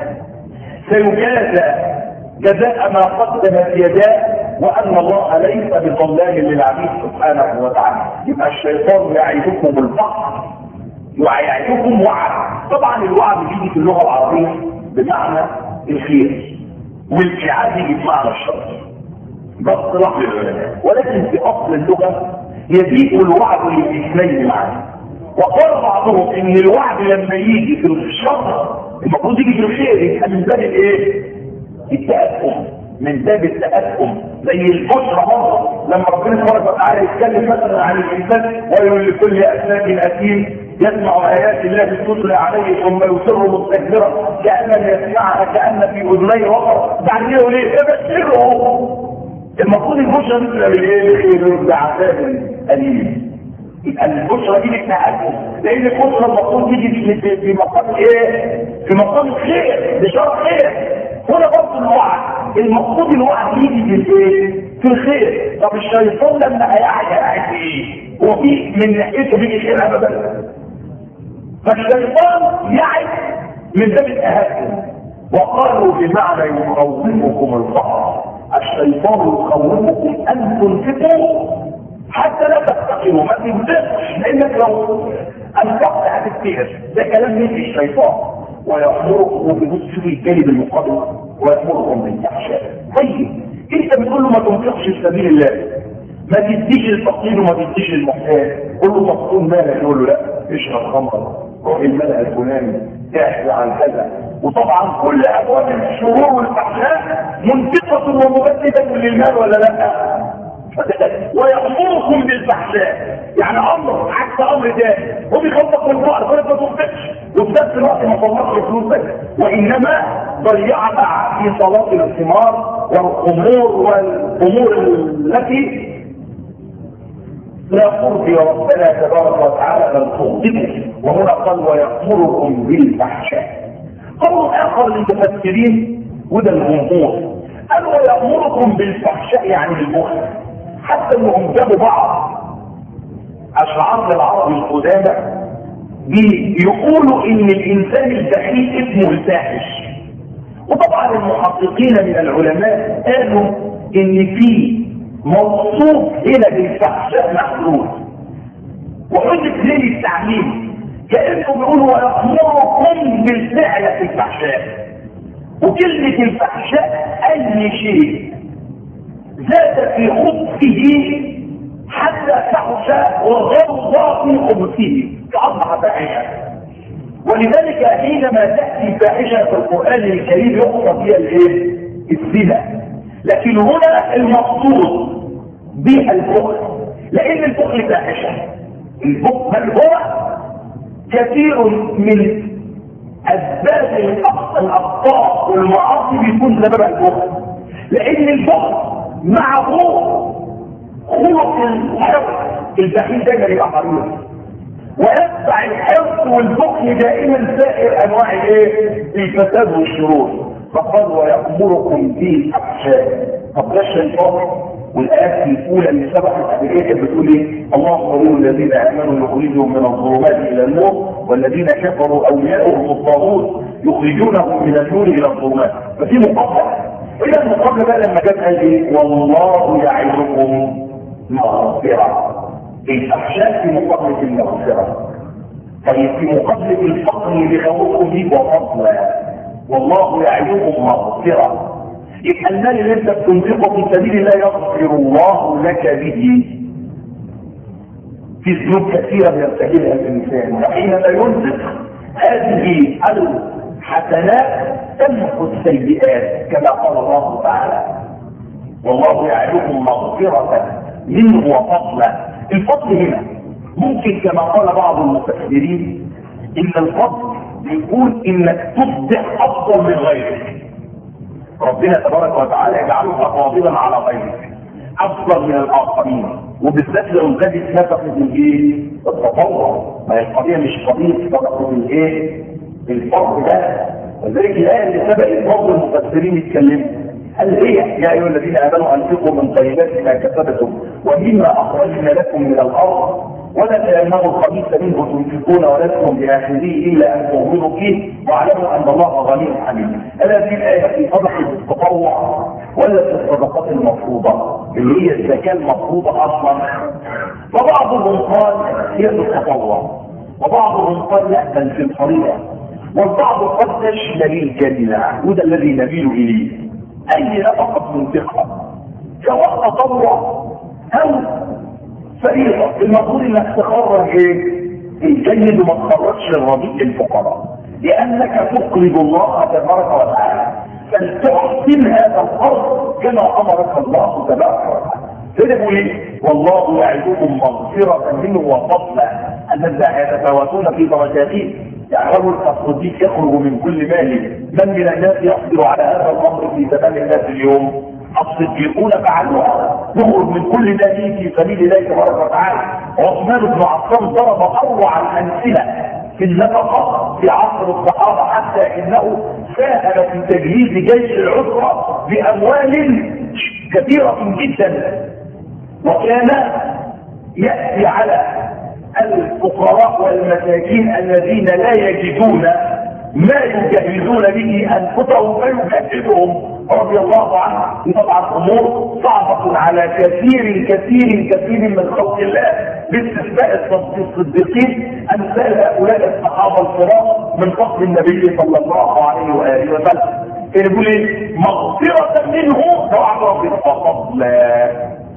S1: سيجازى جزاء ما قدمت يداه، وان الله ليس بظلام للعبيد سبحانه وتعالى. يبقى الشيطان يعيدكم الفقر ويعيدكم وعد. طبعا الوعد بيجي في اللغه العربيه بمعنى الخير، والابعاد يجي بمعنى الشر، ده اصطلاح للعلماء، ولكن في اصل اللغه يجيء الوعد للاثنين معا. وقال بعضهم ان الوعد لما يجي في الشر المفروض يجي في الخير، يبقى من باب الايه؟ التأكم، من باب التأكم. زي البشرى مره لما ربنا سبحانه وتعالى يتكلم مثلا عن الانسان ويقول لكل افاك اثيم يسمع ايات الله تتلى عليه ثم يصر مستكبرا كأن يسمعها كأن في اذنيه وقر، بعد كده يقول ايه؟ فبشره. المفروض البشرى مثل بالايه؟ بعذاب اليم. يبقى البشرى دي للتأكد، لان البشرى المفروض تيجي في مقام ايه؟ في مقام الخير، بشرط خير. هنا برضه الوعد المفروض الوعد يجي في الايه؟ في الخير. طب الشيطان لما هيقعد هيقعد في ايه؟ هو في من ناحيته بيجي خير ابدا؟ فالشيطان يعد من باب التهكم. وقالوا بمعنى يخوفكم الفقر، الشيطان يخوفكم ان تنفقوا حتى لا تفتقروا، ما تنفقش، لانك لو انفقت هتفتقر. ده كلام من الشيطان. ويأمركم بنصف الجانب المقابل ويأمركم بالفحشاء. طيب انت بتقول له ما تنفقش في سبيل الله، ما تديش الفقير وما تديش المحتاج، قول له مقصود مالك، يقول له لا اشرب خمر، روح الملأ الفلاني، احكي عن كذا. وطبعا كل ابواب الشرور والفحشاء منفقه ومبدده للمال ولا لا؟ ويأمركم بالفحشاء، يعني امر عكس امر تاني، هو بيخطط بالفقر فانت ما تنفقش، وفي نفس الوقت ما طلعش فلوسك، وانما ضيعتها في صلاه الثمار والخمور والامور التي لا ترضي ربنا تبارك وتعالى بل تغضبه. وهنا قال ويأمركم بالفحشاء. قول اخر للمفسرين وده الجمهور قال ويأمركم بالفحشاء يعني البخل، حتى انهم جابوا بعض اشعار العرب القدامى بيقولوا ان الانسان البخيل اسمه الفاحش. وطبعا المحققين من العلماء قالوا ان في موصوف هنا بالفحشاء محدود، وحدث ليه التعليم كانه بيقولوا ويأمركم بالفعل في الفحشاء. وكلمه الفحشاء اي شيء زاد في خبثه حتى تحشى وغلظ في خبثه فاصبح فاحشه. ولذلك حينما تاتي فاحشه في القران الكريم يقصد بها الايه؟ الزنا. لكن هنا المقصود بها البخل، لان البخل فاحشه. البخل بل هو كثير من اسباب الاخطاء والمعاصي بيكون سببها البخل، لان البخل معه خلق الحرص. البخيل دايما يبقى حريص، ويتبع الحرص والبخل دائما سائر انواع الايه؟ الفساد والشرور. فقال ويأمركم بالفحشاء. طب ده الشيطان. والايات الاولى اللي سبقت بالايه بتقول ايه؟ الله نور الذين امنوا يخرجهم من الظلمات الى النور والذين كفروا اولياؤهم الطاغوت يخرجونهم من النور الى الظلمات. ففي مقابله. إذا المقابلة بقى لما جت قال ايه؟ والله يعظكم مغفرة. الفحشاء في مقابلة المغفرة. طيب في مقابلة الفقر اللي خوفكم بيه وفضلا والله يعظكم مغفرة. يبقى المال اللي انت بتنفقه في سبيل الله يغفر الله لك به. في ذنوب كثيرة يرتكبها الإنسان، فحينما ينفق هذه الحسنات تمحو السيئات كما قال الله تعالى والله يعدكم مغفرة منه وفضلا. الفضل هنا ممكن كما قال بعض المفسرين ان الفضل يكون انك تصبح افضل من غيرك. ربنا تبارك وتعالى يجعلك فاضلا على غيرك افضل من الاخرين. وبالذات لو زادت نفقه الايه؟ التطوع. ما هي القضيه مش قضيه نفقه الايه؟ الفرض ده. ولذلك الايه اللي سبقت برضه المفسرين يتكلموا هل هي يا ايها الذين امنوا انفقوا من طيبات ما كسبتم ومما اخرجنا لكم من الارض ولا تيمموا الخبيث منه تنفقون ولستم باخذيه الا ان تؤمنوا فيه واعلموا ان الله غني حميد. الا في الايه في صدقه التطوع ولا في الصدقات المفروضه اللي هي الزكاه المفروضه اصلا؟ وبعضهم قال هي في التطوع وبعضهم قال لا بل في الفريضه والبعض قد تشمل الجميع وده الذي نميل اليه. اي نفقه منفقه سواء تطوع او فريضه المفروض انك تخرج ايه؟ الجيد وما تخرجش الرديء الفقراء لانك تقرض الله تبارك وتعالى فلتحسن هذا القرض كما امرك الله تبارك وتعالى. فده ايه؟ والله يعدكم مغفره منه وفضلا الذين يتفاوتون في درجاتهم. يعني رجل الصديق يخرج من كل ماله من من الناس يقدر على هذا الامر في زمان الناس اليوم؟ الصديقون فعلوها يخرج من كل ماله في سبيل الله تبارك وتعالى. عثمان بن عفان ضرب اروع الامثله في النفقه في عصر الصحابه حتى انه ساهم في تجهيز جيش العسره باموال كثيره جدا وكان ياتي على الفقراء والمساكين الذين لا يجدون ما يجهزون به انفسهم فيجهزهم رضي الله عنه. طبعا امور صعبه على كثير كثير كثير من خلق الله باستثناء الصديقين امثال هؤلاء الصحابه الكرام من فضل النبي صلى الله عليه واله وسلم. يقول ايه؟ مغفره منه وعطاء فضلا.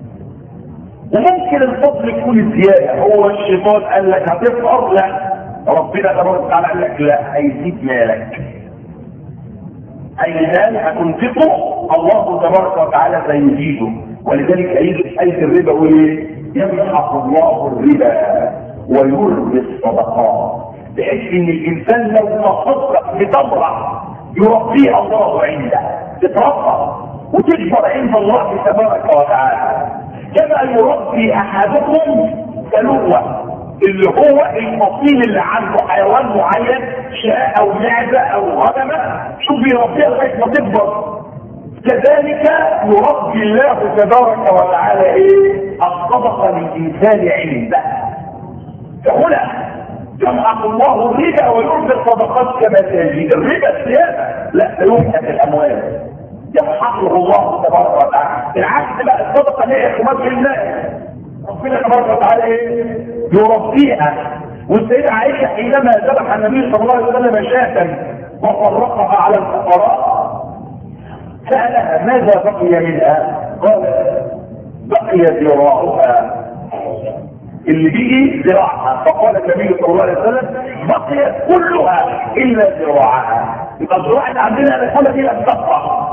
S1: وممكن الفضل يكون زياده. هو الشيطان قال لك هتفقر؟ لا، ربنا تبارك وتعالى قال لك لا، هيزيد مالك. اي مال هتنفقه الله تبارك وتعالى سيزيده. ولذلك اي ايه الربا هو ايه؟ يمحق الله الربا ويربي الصدقات، بحيث ان الانسان لو تصدق بتمره يربيها الله عنده، تتربى وتكبر عند الله تبارك وتعالى. كما يربي احدكم كلوة اللي هو الفصيل اللي عنده حيوان معين شاء او معزه او غنمه، شوف بيربيها لغايه ما تكبر. كذلك يربي الله تبارك وتعالى ايه؟ الصدقه للانسان عنده. فهنا يمحق الله الربا ويربي الصدقات كما تجد. الربا الزياده لا يمحق الاموال، يمحقه الله تبارك وتعالى. العكس بقى الصدقه هي اخراج الناس، ربنا تبارك وتعالى ايه؟ يربيها. والسيدة عائشة حينما ذبح النبي صلى الله عليه وسلم شاة وفرقها على الفقراء سألها ماذا بقي منها؟ قال بقي ذراعها، اللي بيجي ذراعها. فقال النبي صلى الله عليه وسلم بقيت كلها الا ذراعها. يبقى الذراع اللي عندنا الحاله دي لم تبقى.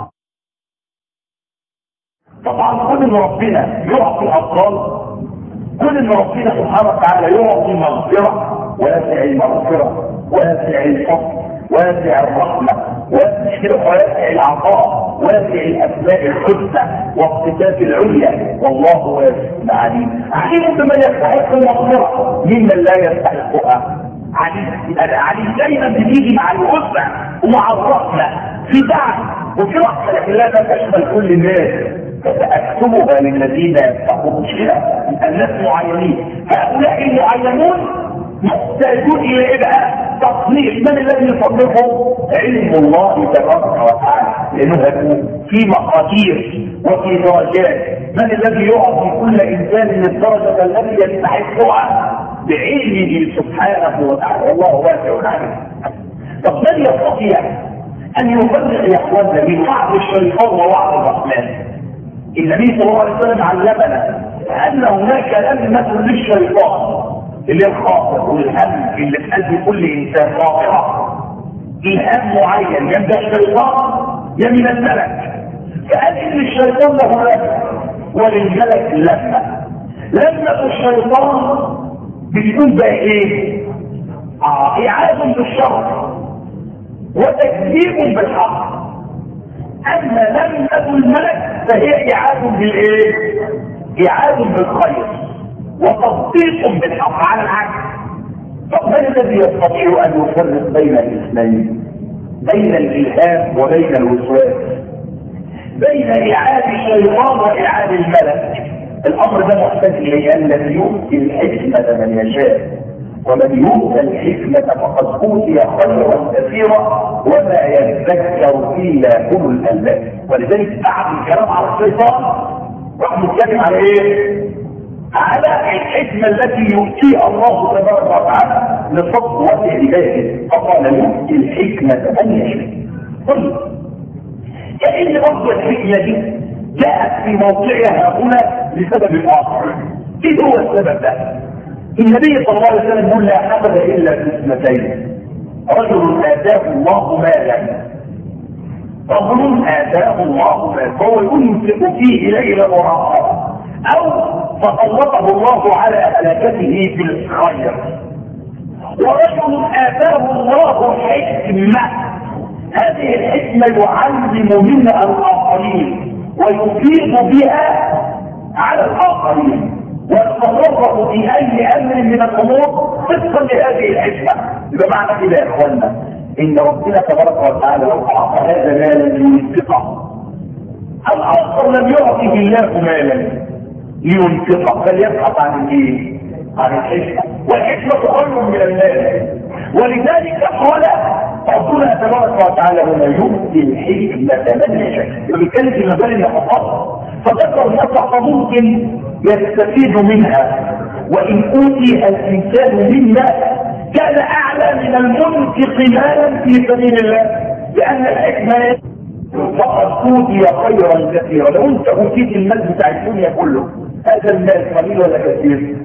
S1: طبعا كل ان ربنا يعطي الاطفال، كل ان ربنا سبحانه وتعالى يعطي مغفره، واسع المغفره واسع الفضل واسع الرحمه واسع العطاء واسع الاسماء الحسنى والصفات العليا، والله واسع عليم. عليم بمن يستحق المغفره ممن لا يستحقها. عليم عليم دايما بتيجي مع الوسع ومع الرحمه في دعم وفي رحمه، لكن لا تشمل كل الناس. فسأكتبها للذين يتقون. مش كده؟ الناس معينين، هؤلاء المعينون محتاجون الى ايه بقى؟ تصنيف. من الذي يصنفهم؟ علم الله تبارك وتعالى، لانه يكون في مقادير وفي درجات. من الذي يعطي كل انسان الدرجه التي يستحقها؟ بعلمه سبحانه وتعالى، والله واسع عليم. طب من يستطيع ان يفرق يا اخواننا بين وعد الشيطان ووعد الرحمن؟ النبي صلى الله عليه وسلم علمنا ان هناك لمة للشيطان اللي الخاطر والهم اللي في قلب كل انسان خاطره، الهم معين يا من الشيطان يا من الملك. فقال ان الشيطان له لمة وللملك لمة. لمة الشيطان بتكون بقى ايه؟ اه اعاده بالشر وتكذيب بالحق. اما لمة الملك فهي اعاده بالايه؟ إعادة بالخير وتصديق بالحق على العكس. طب من الذي يستطيع أن يفرق بين الاثنين؟ بين الإلهام وبين الوسواس، بين إعادة الشيطان وإعادة الملك. الأمر ده محتاج إليه الذي يؤتي الحكمة من يشاء، ومن يؤتى الحكمة فقد أوتي خيرا كثيرا وما يذكر إلا أولو الألباب. ولذلك بعد الكلام على الشيطان راح نتكلم على إيه؟ على الحكمة التي يؤتيها الله تبارك وتعالى لصفوة عباده، فقال يؤتي الحكمة من يشاء. طيب كأن برضه الحكمة دي جاءت في موقعها هنا لسبب آخر. ايه هو السبب ده؟ النبي صلى الله عليه وسلم يقول لا حسد الا في اثنتين: رجل اتاه الله مالا، رجل اتاه الله مالا فهو ينفق فيه ليلا ونهارا، او فسلطه الله على هلاكته في الخير. ورجل اتاه الله حكمه، هذه الحكمه يعلم منها الاخرين ويفيد بها على الاخرين ويتصرف في اي امر من الامور طبقا لهذه الحكمه. يبقى معنى كده يا اخوانا ان ربنا تبارك وتعالى لو اعطى هذا مالا لينفقه، الاخر لم يعطه الله مالا لينفقه بل يبحث عن الايه؟ عن الحكمه، والحكمه خير من المال. ولذلك قال ربنا تبارك وتعالى هنا يؤتي الحكمه من يشاء. وبالتالي في المثال اللي حصل فذكر النفع ممكن يستفيد منها، وإن أوتي الإنسان منا كان أعلى من المنفق مالا في سبيل الله، لأن الحكمة فقد أوتي خيرا كثيرا. لو أنت أوتيت المال بتاع الدنيا كله، هذا المال قليل ولا كثير؟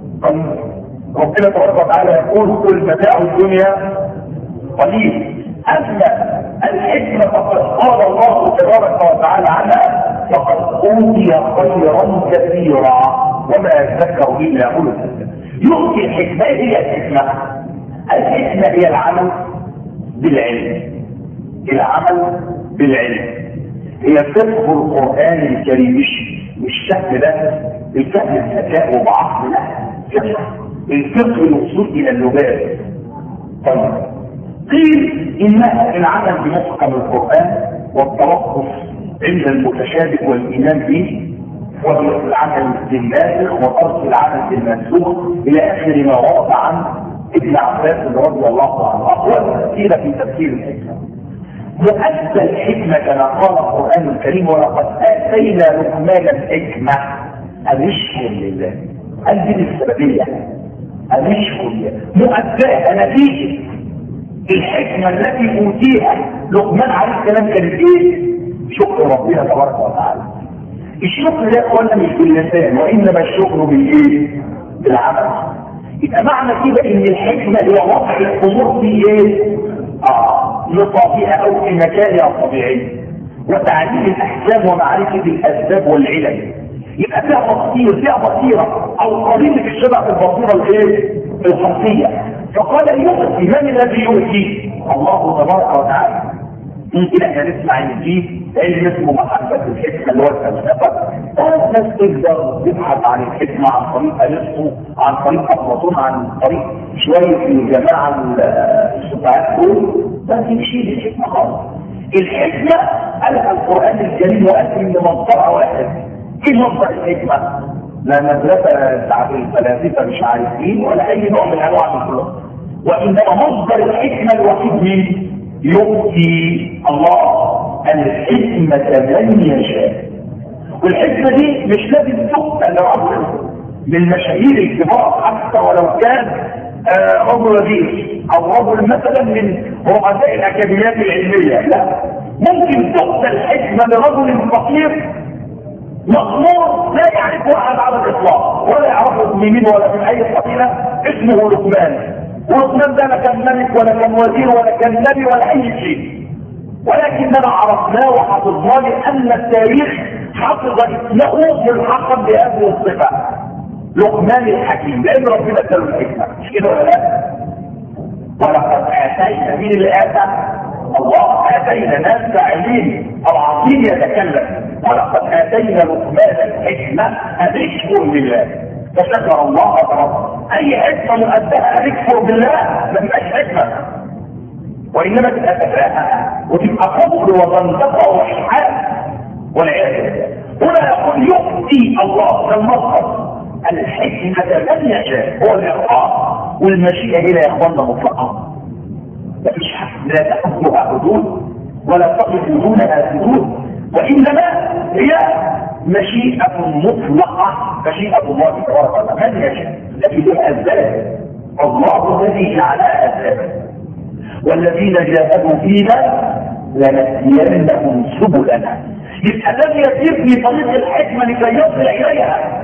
S1: ربنا تبارك وتعالى يقول كل متاع الدنيا قليل. أما الحكمة فقد قال الله تبارك وتعالى عنها فقد أوتي خيرا كثيرا وما يذكر إلا أولو الألباب. يؤتي الحكمة. هي الحكمة؟ الحكمة هي العمل بالعلم. العمل بالعلم هي فقه القرآن الكريم، مش مش سهل ده الفهم الذكاء وبعقل، لا، الفقه الوصول إلى اللغات. طيب قيل إنها العمل بمحكم القرآن والتوقف عند المتشابه والإيمان به، والعمل بالناسخ وترك العمل بالمنسوخ إلى آخر ما ورد عن ابن عباس رضي الله عنه. أقوال كثيرة في تفسير الحكمة. مؤدى الحكمة كما قال القرآن الكريم ولقد آتينا لقمان الحكمة أن يشكر لله. هذه السببية أن يشكر لله مؤداها نتيجة الحكمة التي أوتيها لقمان عليه السلام كانت إيه؟ شكر ربنا تبارك وتعالى. الشكر ده قلنا مش باللسان وإنما الشكر بالإيه؟ بالعمل. يبقى معنى كده إن الحكمة هي وضع الأمور في إيه؟ آه لطبيعة أو في مكانها الطبيعي، وتعديل الأحكام ومعرفة الأسباب والعلل. يبقى فيها بصيرة فيها بصيرة أو قريبة الشبه البصيرة الإيه؟ الخلقية. فقال يؤتي. من الذي يؤتي؟ الله تبارك وتعالى. ممكن احنا نسمع ان في علم اسمه محبة الحكمة اللي هو الفلسفة، الناس تقدر تبحث عن الحكمة عن طريق ارسطو، عن طريق افلاطون، عن طريق شوية الجماعة السفهاء دول، بس يشيل الحكمة خالص. الحكمة قالها القرآن الكريم وقال من مصدرها واحد. ايه مصدر الحكمة؟ لا مدرسة بتاعت الفلاسفة مش عارفين ولا اي نوع من انواع الفلسفة، وانما مصدر الحكمة الوحيد مين؟ يؤتي الله الحكمة من يشاء. والحكمة دي مش لازم تؤتى لرجل من مشاهير الكبار حتى ولو كان آه رجل رئيس او رجل مثلا من رؤساء الاكاديميات العلمية، لا، ممكن تؤتى الحكمة لرجل فقير مغمور لا يعرفه احد على الاطلاق ولا يعرفه من مين ولا من اي قبيلة، اسمه لقمان. ولقمان ده لا كان ملك ولا كان وزير ولا كان نبي ولا اي شيء، ولكننا عرفناه وحفظناه لان التاريخ حفظ اسمه ملحقا بهذه الصفه، لقمان الحكيم، لان ربنا اداله الحكمه. مش كده ولا لا؟ ولقد اتينا. مين اللي اتى؟ الله. اتينا ناس فاعلين او عظيم يتكلم. ولقد اتينا لقمان الحكمه ان اشكر لله فشكر الله اكبر. اي حكمه مؤداه ان اكفر بالله ما تبقاش حكمه، وانما تبقى تفاهه وتبقى كفر وزندقه والحاد والعياذ بالله. هنا يقول يؤتي الله في المصحف الحكمه من يشاء، هو الاقرار والمشيئه هنا يا اخواننا مطلقه، مفيش حد لا تحدها حدود ولا تقف دونها حدود، وانما هي مشيئه مطلقه، مشيئه الله تبارك وتعالى من يشاء التي لها اسباب، الله الذي جعلها اسبابا. والذين جاهدوا فينا لنهدينهم سبلنا. يبقى الذي يسير في طريق الحكمه لكي يصل اليها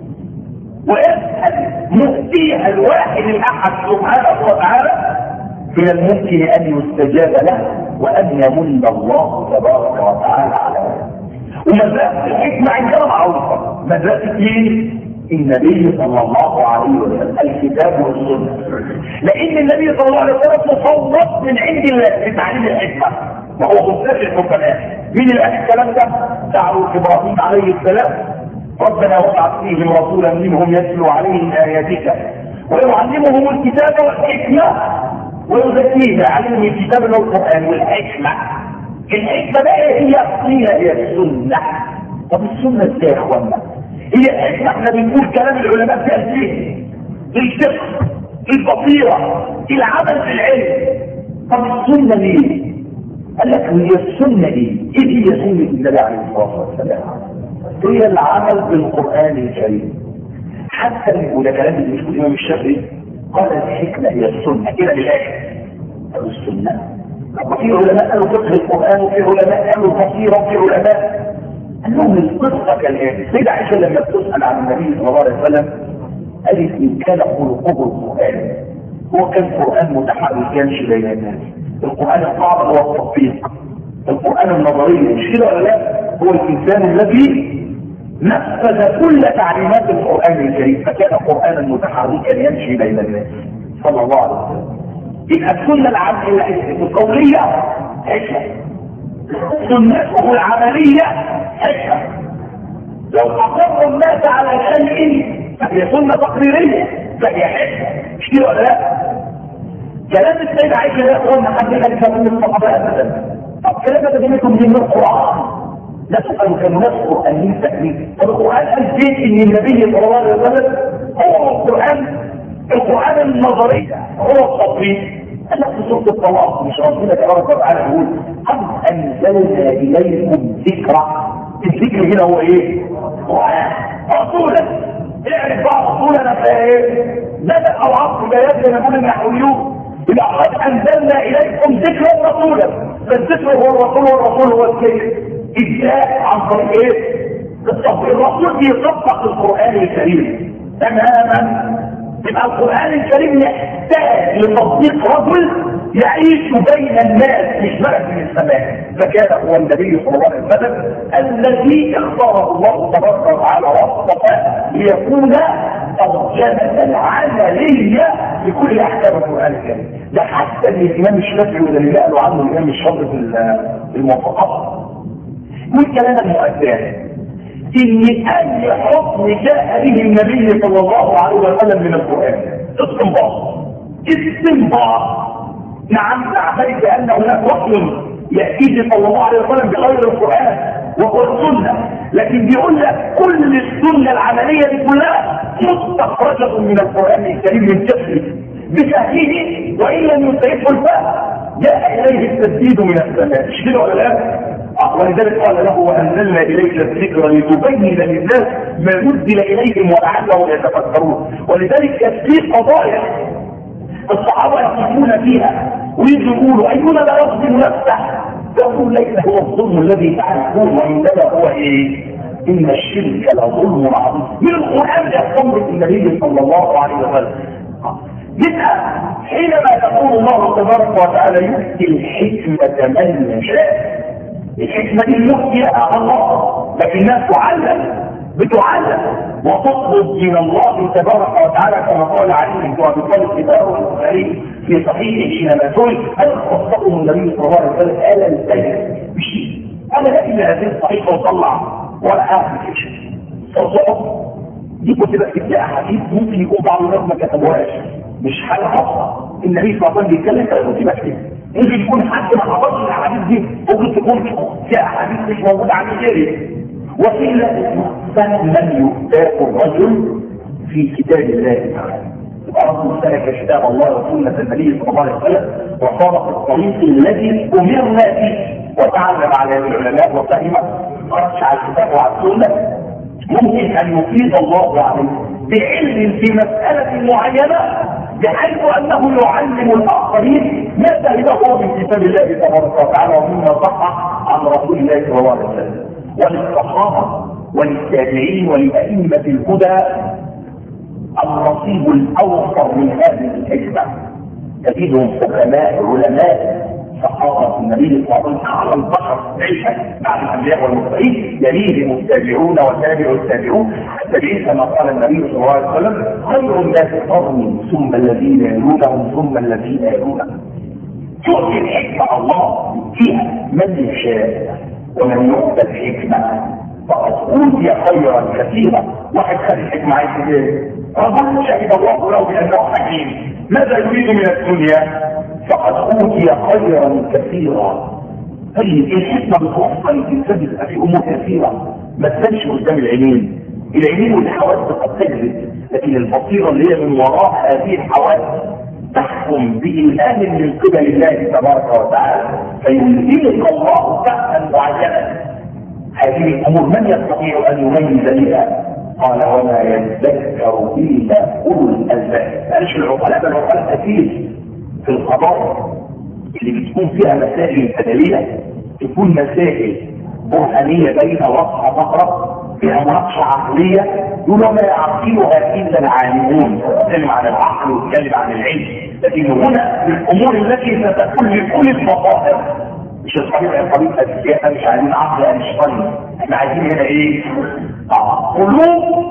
S1: ويسأل مؤتيها الواحد الاحد سبحانه وتعالى من الممكن ان يستجاب له وان يمن الله تبارك وتعالى عليه. ومدرسه الحكمه عندنا معروفه، مدرسه مين؟ النبي صلى الله عليه وسلم، الكتاب والسنه. لان النبي صلى الله عليه وسلم مصوت من عند الله لتعليم الحكمه، وهو مفتاح الحكماء. مين اللي قال الكلام ده؟ دعوه ابراهيم عليه السلام، ربنا وابعث فيهم رسولا منهم يتلو عليهم اياتك ويعلمهم الكتاب والحكمه ويزكيهم، يعلمهم الكتاب والقران والحكمه. الحكمه بقى هي اصليه، هي السنه. طب السنه ازاي يا اخوانا؟ هي الحكمه احنا بنقول كلام العلماء في الدين، الفقه، البصيره، العمل في العلم. طب السنه ليه؟ قال لك هي السنه ايه؟ ايه هي سنه النبي عليه الصلاه والسلام؟ هي العمل بالقران الكريم. حتى وده كلام اللي بيقول الامام الشافعي قال الحكمه هي السنه كده بالاخر. طب السنه وفي علماء قالوا فقه القران، وفي علماء قالوا البصيره، وفي علماء انهم القصه كالاتي. السيده عائشه لما بتسال عن النبي صلى الله عليه وسلم قالت ان كان خلقه القران، هو كان قران متحرك يمشي بين الناس. القران الصعب هو التطبيق، القران النظري مش كده ولا لا؟ هو الانسان الذي نفذ كل تعليمات القران الكريم، فكان قرانا متحركا يمشي بين الناس صلى الله عليه وسلم. يبقى السنه العمليه القوليه حكمه، سنته العمليه حكمه. لو اقر الناس على شيء فهي سنه تقريريه، فهي حكمه، مش كده ولا لا؟ كلام السيدة عائشة ده قلنا حد يخلف من الصحابة ابدا. طب كلام ده منكم من القرآن، لا تقولوا كانوا ناس قرآنيين تأمين. طب القرآن قال فين ان النبي صلى الله عليه وسلم هو القرآن، القرآن النظري هو التطبيق. قال لك في سورة الطلاق مش ربنا تبارك وتعالى يقول قد أنزلنا إليكم ذكرا. الذكر هنا هو ايه؟ قرآن. رسولا اعرف بقى رسولنا في ايه؟ بدأ او عصر بيات زي ما يقول النحويون. إذا قد أنزلنا إليكم ذكرا رسولا، فالذكر هو الرسول والرسول هو الذكر. إزاي؟ عن طريق إيه؟ الرسول بيطبق القرآن الكريم تماما. يبقى القرآن الكريم يحتاج لتطبيق رجل يعيش بين الناس مش ملك من السماء، فكان هو النبي صلى الله عليه وسلم الذي اختاره الله تبارك وتعالى واصطفاه ليكون ترجمة عملية لكل احكام القرآن الكريم. ده حتى الامام الشافعي وده اللي قالوا عنه الامام الشافعي في الموافقات والكلام المؤثر ان اي حكم جاء به النبي صلى الله عليه وسلم من القرآن استنباط استنباط نعم نعترف بان هناك وحي ياتي صلى الله عليه وسلم بغير القرآن وهو السنة، لكن بيقول لك كل السنة العملية دي كلها مستخرجة من القرآن الكريم من كفره بفهمه، وإن لم يستيقظ الفهم جاء إليه التسديد من السماء. مش كده ولا لا؟ ولذلك قال له وأنزلنا إليك الذكر لتبين للناس ما نزل إليهم ولعلهم يتفكرون. ولذلك كانت في قضايا الصحابة يقفون فيها ويجوا يقولوا أينا لا يظلم نفسه، يقول ليس هو الظلم الذي تعرفون وإنما هو إيه؟ إن الشرك لظلم عظيم. من القرآن يقوم النبي صلى الله عليه وسلم. يبقى حينما يقول الله تبارك وتعالى يؤتي الحكمة من يشاء، الحكمة دي يؤتيها الله لكنها تعلم بتعلم وتطلب من الله تبارك وتعالى كما قال عليه وابي طالب كتابه البخاري في صحيحه حينما سئل هل خصه النبي صلى الله عليه وسلم قال البيت بشيء تعالى لا الا هذه الطريقه وطلع ولا ابلكيشن صوت دي كنت بكتب لها حديث ممكن يكون بعض الناس ما كتبوهاش، مش حاجه خاصه النبي صلى الله عليه وسلم بيتكلم فكنت بكتب. ممكن يكون حد ما حفظش الاحاديث دي، ممكن تكون فيها احاديث مش موجوده عند غيري. وقيل فمن يؤتاه الرجل في كتاب الله تعالى، يبقى رجل سلك كتاب الله وسنه النبي صلى الله عليه وسلم وصار في الطريق الذي امرنا به وتعلم على العلماء وفهم خرج على الكتاب وعلى السنه، ممكن ان يفيد الله عليه بعلم في مساله معينه بحيث انه يعلم الاخرين ما شهده من كتاب الله تبارك وتعالى ومما صح عن رسول الله صلى الله عليه وسلم. وللصحابه وللتابعين ولائمه الهدى النصيب الاوفر من هذه الحكمه، تجدهم حكماء علماء صحابه النبي صلى الله عليه وسلم على البشر عيشه بعد الانبياء والمرسلين، يليهم التابعون وتابع التابعون التابعين كما قال النبي صلى الله عليه وسلم خير الناس قرني ثم الذين يلونهم ثم الذين يلونهم. تؤتي الحكمه الله فيها من يشاء ومن يؤتى الحكمه فقد اوتي خيرا كثيرا. واحد خد الحكمه عايز ايه؟ رجل شهد الله له بانه حكيم، ماذا يريد من الدنيا؟ فقد اوتي خيرا كثيرا. طيب الحكمه بتوصل الانسان يبقى في امور كثيره ما تبانش قدام العينين، العينين والحواس قد تجذب، لكن البصيره اللي هي من وراء هذه الحواس تحكم بإلهام من قبل الله تبارك وتعالى فيلهمك الله فهما معينا. هذه الامور من يستطيع ان يميز بها؟ قال وما يذكر الا اولو الالباب. مالش العقلاء بل العقلاء اكيد في القضاء اللي بتكون فيها مسائل تدليله، تكون مسائل برهانيه بين واضحه ظاهره فيها مناقشه عقليه يقولوا ما يعقلها الا العالمون، يتكلم عن العقل ويتكلم عن العلم. لكن هنا الامور التي ستكون لكل المظاهر مش الطريقه الطريقه السياسه، مش عايزين عقل اينشتاين، احنا عايزين هنا ايه؟ اه قلوب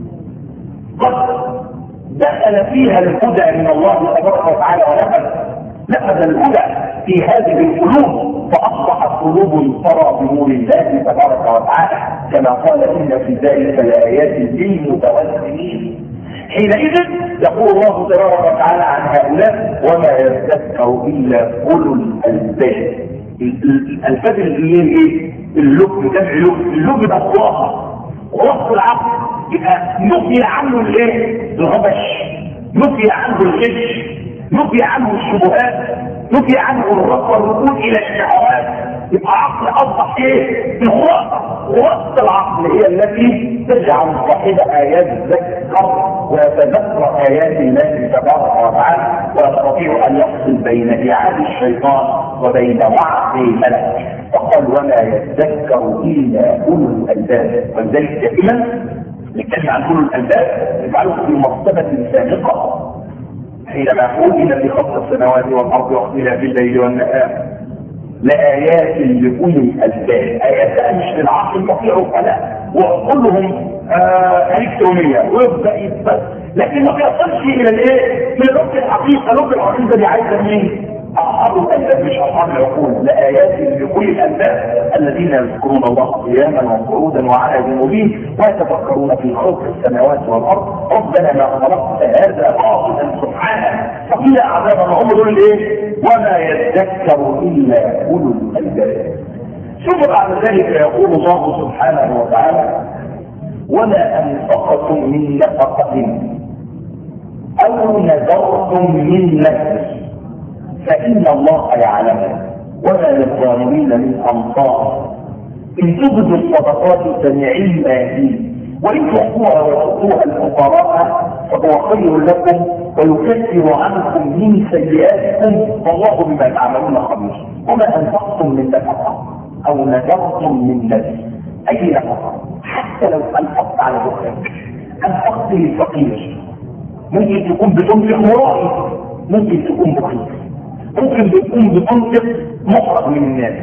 S1: قد دخل فيها الهدى من الله تبارك وتعالى ونفذ نفذ الهدى في هذه القلوب فاصبحت قلوب ترى بنور الله تبارك وتعالى كما قال ان في ذلك لايات للمتوسمين. حينئذ يقول الله تبارك وتعالى عن هؤلاء وما يذكر الا اولو الالباب. الالباب اللي هي ايه؟ اللب، جمع لب، اللب ده خلاصه خلاصه العقل، يبقى نفي عنه الايه؟ الغبش، نفي عنه الغش، نفي عنه الشبهات، نفي عنه الرفض والركون الى الشهوات. يبقى عقل اصبح ايه؟ الخلاصه، خلاصه العقل هي التي تجعل صاحبها يذكر ويتذكر ايات الله تبارك وتعالى ويستطيع ان يفصل بين اعاده الشيطان وبين وعد الملك. فقال وما يذكر الا اولو الالباب. ولذلك دائما نتكلم عن اولو الالباب نجعله في مرتبه سابقه حينما يقول ان في خلق السماوات والارض واختلاف الليل والنهار لآيات لأولي الألباب. آيات مش للعقل المطيع ولا وكلهم آه إلكترونية ويبدأ يثبت، لكن ما بيصلش إلى الإيه؟ من لب الحقيقة. لب الحقيقة دي عايزة مين؟ أصحاب الألباب مش أصحاب العقول. لآيات لأولي الألباب الذين يذكرون الله قياما وقعودا وعلى جنوبهم ويتفكرون في خلق السماوات والأرض ربنا ما خلقت هذا باطلا سبحانه فقيل عذاب العمر دول إيه؟ وما يذكر إلا أولو الألباب. ثم بعد ذلك يقول الله سبحانه وتعالى وما أنفقتم من نفقة أو نذرتم من نذر فإن الله يعلمه وما للظالمين من أنصار إن تبدوا الصدقات فنعم ما فيه وإن تخفوها وتؤتوها الفقراء فهو خير لكم ويكفر عنكم من سيئاتكم والله بما تعملون خبير. وما أنفقتم من نفقة أو نذرتم من نذر أي نفقة حتى لو أنفقت على بخلك، أنفقت للفقير، ممكن تكون بتنفق مرائي، ممكن تكون بخير، ممكن تكون بتنفق مخرج من الناس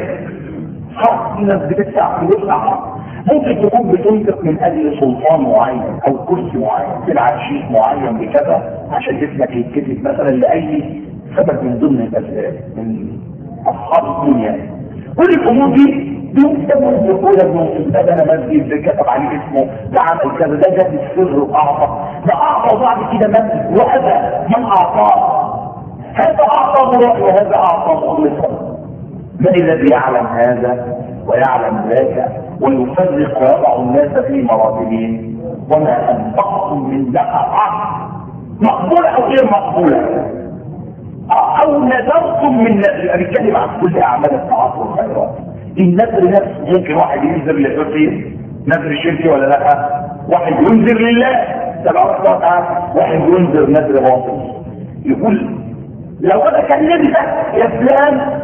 S1: خاص الناس بتدفع فلوس عقل، ممكن تكون بتنفق من اجل سلطان معين او كرسي معين، تلعب شيء معين بكذا عشان اسمك يتكتب مثلا لاي سبب من ضمن الاسباب من اصحاب الدنيا. كل الامور دي بيقدموا يقول ابن ده انا مسجد ده كتب عليه اسمه ده عمل كذا ده جاب السر واعطى ده اعطى بعد كده مسجد وهذا من اعطاه هذا اعطى مرائي وهذا اعطى مخلصا. من الذي يعلم هذا ويعلم ذاك ويفرق ويضع الناس في مراتبهم؟ وما انفقتم من نفقه مقبوله او غير مقبوله او نذرتم من نذر. بنتكلم عن كل اعمال الطاعات والخيرات. النذر نفسه ممكن واحد ينذر للحسين نذر شركي ولا لا؟ واحد ينذر لله تبارك وتعالى، واحد ينذر نذر باطل يقول لو انا كلمتك يا فلان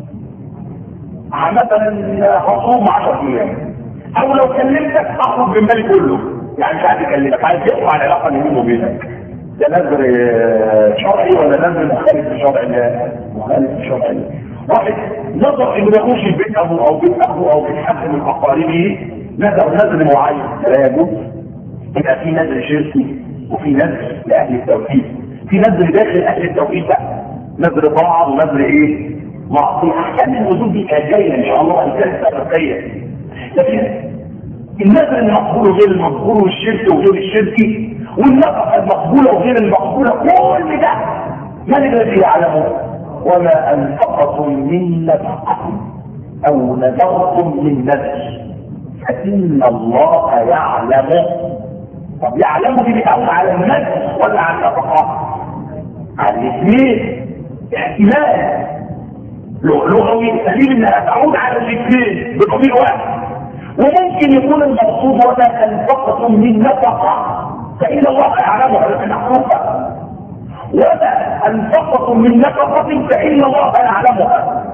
S1: مثلا هصوم عشرة ايام، او لو كلمتك اخرج من مالي كله، يعني مش عايز اكلمك، عايز يقطع العلاقه اللي بيني وبينك. ده نذر شرعي ولا نذر مخالف لشرع الله؟ مخالف لشرع الله. واحد نظر انه يخش البيت ابوه او بيت اخوه او بيت حد من اقاربه نذر نذر معين لا يجوز. يبقى في نذر شركي وفي نذر لاهل التوحيد. في نذر داخل اهل التوحيد بقى نذر طاعه ونذر ايه؟ معصيه. احكام الوجود دي جايه ان شاء الله الكلمه الفقهيه. لكن النذر المقبول وغير المقبول والشرك وغير الشركي والنفقه المقبوله وغير المقبوله كل ده من الذي يعلمه؟ وما انفقتم من نفقه او نذرتم من نذر فان الله يعلمه. طب يعلمه دي بتعود على النذر ولا على النفقه؟ على الاثنين. احتمال لغوي سليم انها تعود على الاثنين بضمير واحد. وممكن يكون المقصود وما انفقتم من نفقه فان الله يعلمها لكن محروفه، وما انفقتم من نفقه فان الله يعلمها،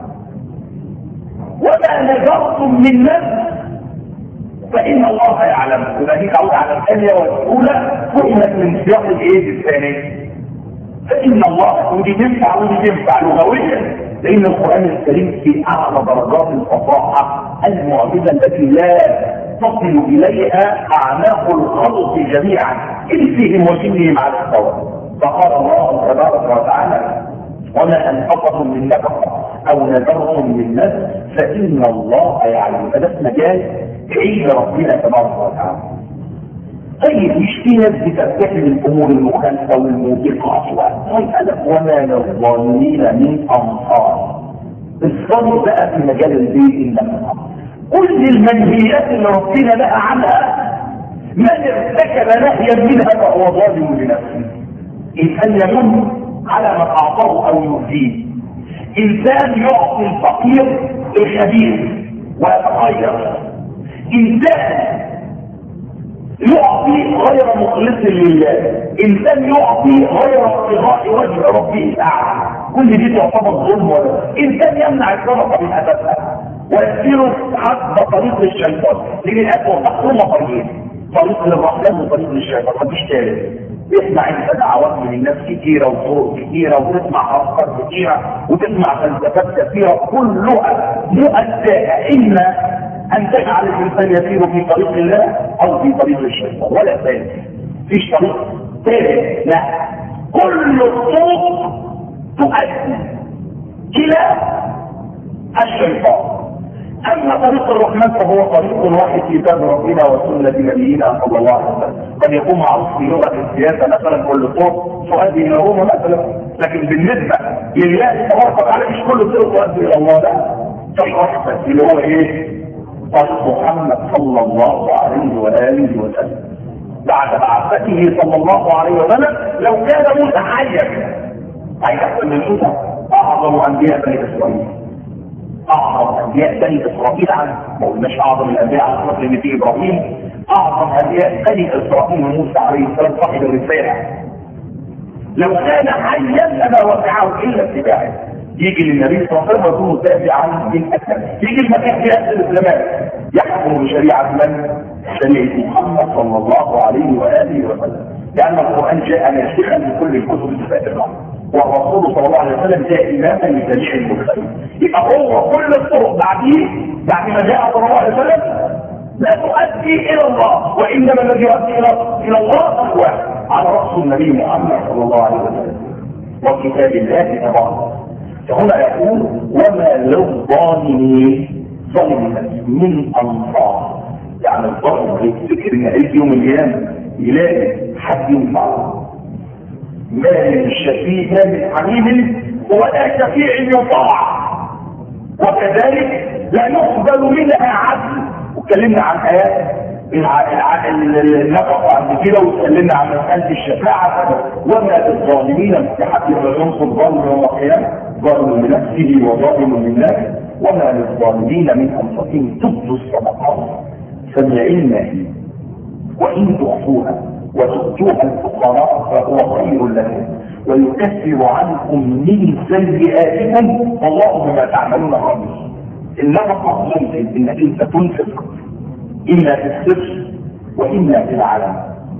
S1: وما نذرتم من نذر فان الله يعلمه. يبقى دي تعود على الثانيه والاولى فهمت من سياق الايه الثاني. فان الله ودي تنفع ودي تنفع لغويا لان القران الكريم في اعلى درجات الفصاحه المعجزه التي لا تصل اليها اعناق الخلق جميعا انسهم وجنهم على السواء. فقال الله تبارك وتعالى وما انفقتم من نفقه او نذرتم من نذر فان الله يعلم. فده مجال بعيد ربنا تبارك وتعالى. طيب مش في ناس بترتكب الامور المخالفه والموبقات وقال وما للظالمين من انصار. الصبر بقى في مجال البيت النفقه. كل المنهيات اللي ربنا نهى عنها من ارتكب نهيا منها فهو ظالم لنفسه. انسان يمن على من اعطاه او يؤذيه، انسان يعطي الفقير الخبيث ويتغير، انسان يعطي غير مخلص لله، انسان يعطي غير ابتغاء وجه ربه الاعلى. كل دي تعتبر ظلم. ولا انسان يمنع الصدقه من اساسها ويسير حسب طريق الشيطان. لان الاسوء محكومه طريق طريق للرحمن وطريق للشيطان. مفيش ثالث. اسمع انت دعوات من الناس كثيره وطرق كثيره وتسمع افكار كثيره وتسمع فلسفات كثيره كلها مؤداه اما ان تجعل الانسان يسير في طريق الله او في طريق الشيطان ولا ثالث. فيش طريق ثالث. لا، كل الطرق تؤدي الى الشيطان. اما طريق الرحمن فهو طريق واحد في كتاب ربنا وسنه نبينا صلى الله عليه وسلم. قد يكون معروف في لغه السياسه مثلا كل طرق تؤدي الى روما مثلا، لكن بالنسبه لله تبارك وتعالى مش كل طرق تؤدي الى الله. لا، طريق واحد اللي هو ايه؟ طريق محمد صلى الله عليه واله وسلم. بعد بعثته صلى الله عليه وسلم لو كان موسى حيا هيحصل من موسى اعظم انبياء بني اسرائيل. اعظم انبياء بني اسرائيل عنه، ما قلناش اعظم الانبياء على الاطلاق لان في ابراهيم. اعظم انبياء بني اسرائيل موسى عليه السلام صاحب الرساله. لو كان حيا لما وسعه الا اتباعه. يجي للنبي صلى الله عليه وسلم يكون تابعا للاسلام، يجي المكان في اخر الزمان يحكم بشريعه من؟ شريعه محمد صلى الله عليه واله وسلم. لان القران جاء ناسخا لكل الكتب السابقه والرسول صلى الله عليه وسلم جاء اماما لجميع المرسلين. يبقى هو كل الطرق بعديه بعد ما جاء صلى الله عليه وسلم لا تؤدي الى الله، وانما الذي يؤدي الى الله هو على راس النبي محمد صلى الله عليه وسلم وكتاب الله تبارك. فهنا يقول وما للظالمين ظالم نفسه من انصار، يعني الظالم يفتكر ان هيجي يوم القيامه يلاقي حد ينفعه، ما من شفيع ما من حميم ولا شفيع يطاع، وكذلك لا يقبل منها عدل. واتكلمنا عن ايات النفقه عن كده، واتكلمنا عن مساله الشفاعه، وما للظالمين من حد ينصر ظالم يوم القيامه، ظالم لنفسه وظالم للناس، وما للظالمين من انفسهم. تبدوا الصدقات فنعمها وان تخفوها وتؤتوها الفقراء فهو خير لكم ويكفر عنكم من سيئاتكم والله بما تعملون خبير. النفقه ممكن انك انت تنفق اما في السر واما في العلن.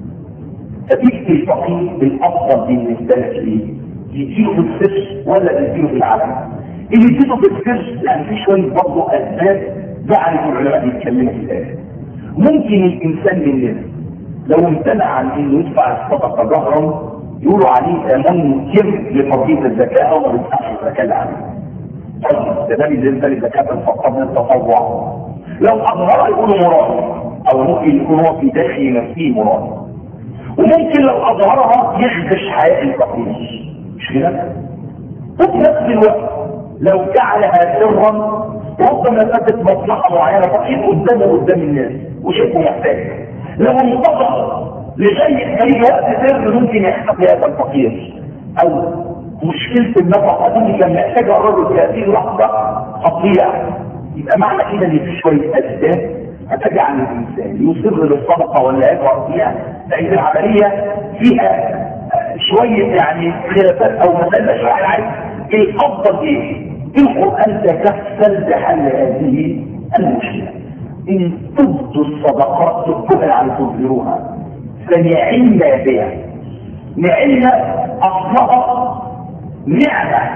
S1: فتكفي الفقير بالافضل بالنسبه لك ايه؟ يديله في السر ولا يديله في العلن؟ اللي يديله في السر يعني في شويه برضه اسباب جعلت العلماء يتكلموا في الايه. ممكن الانسان مننا لو امتنع عن انه يدفع الصدقه جهرا يقولوا عليه منكر لفرضيه الزكاه او ما بيدفعش الزكاه اللي عليه. طيب ده بالنسبه للزكاه فقط للتطوع. لو اظهر يقولوا مراد، او ممكن يكون هو في داخل نفسه مراد. وممكن لو اظهرها يخدش حياء الفقير، مش كده؟ وفي نفس الوقت لو جعلها سرا ربما فاتت مصلحه معينه فقير قدامه قدام الناس وشبه محتاج، لو انتظر لغايه ما يجي وقت سر ممكن يحتاج هذا الفقير، او مشكله النفقه دي لما يحتاجها الرجل في هذه اللحظه تضيع. يبقى معنى كده ان في شويه اسباب هتجعل الانسان يصر للصدقه ولا يجرؤ فيها، لان العمليه فيها شويه يعني خلافات او مسائل شرعيه. الافضل ايه؟ القران تكفل بحل هذه المشكله. ان تبدوا الصدقات تبقى على تظهروها فنعمنا بها. نعمنا اصلها نعمه،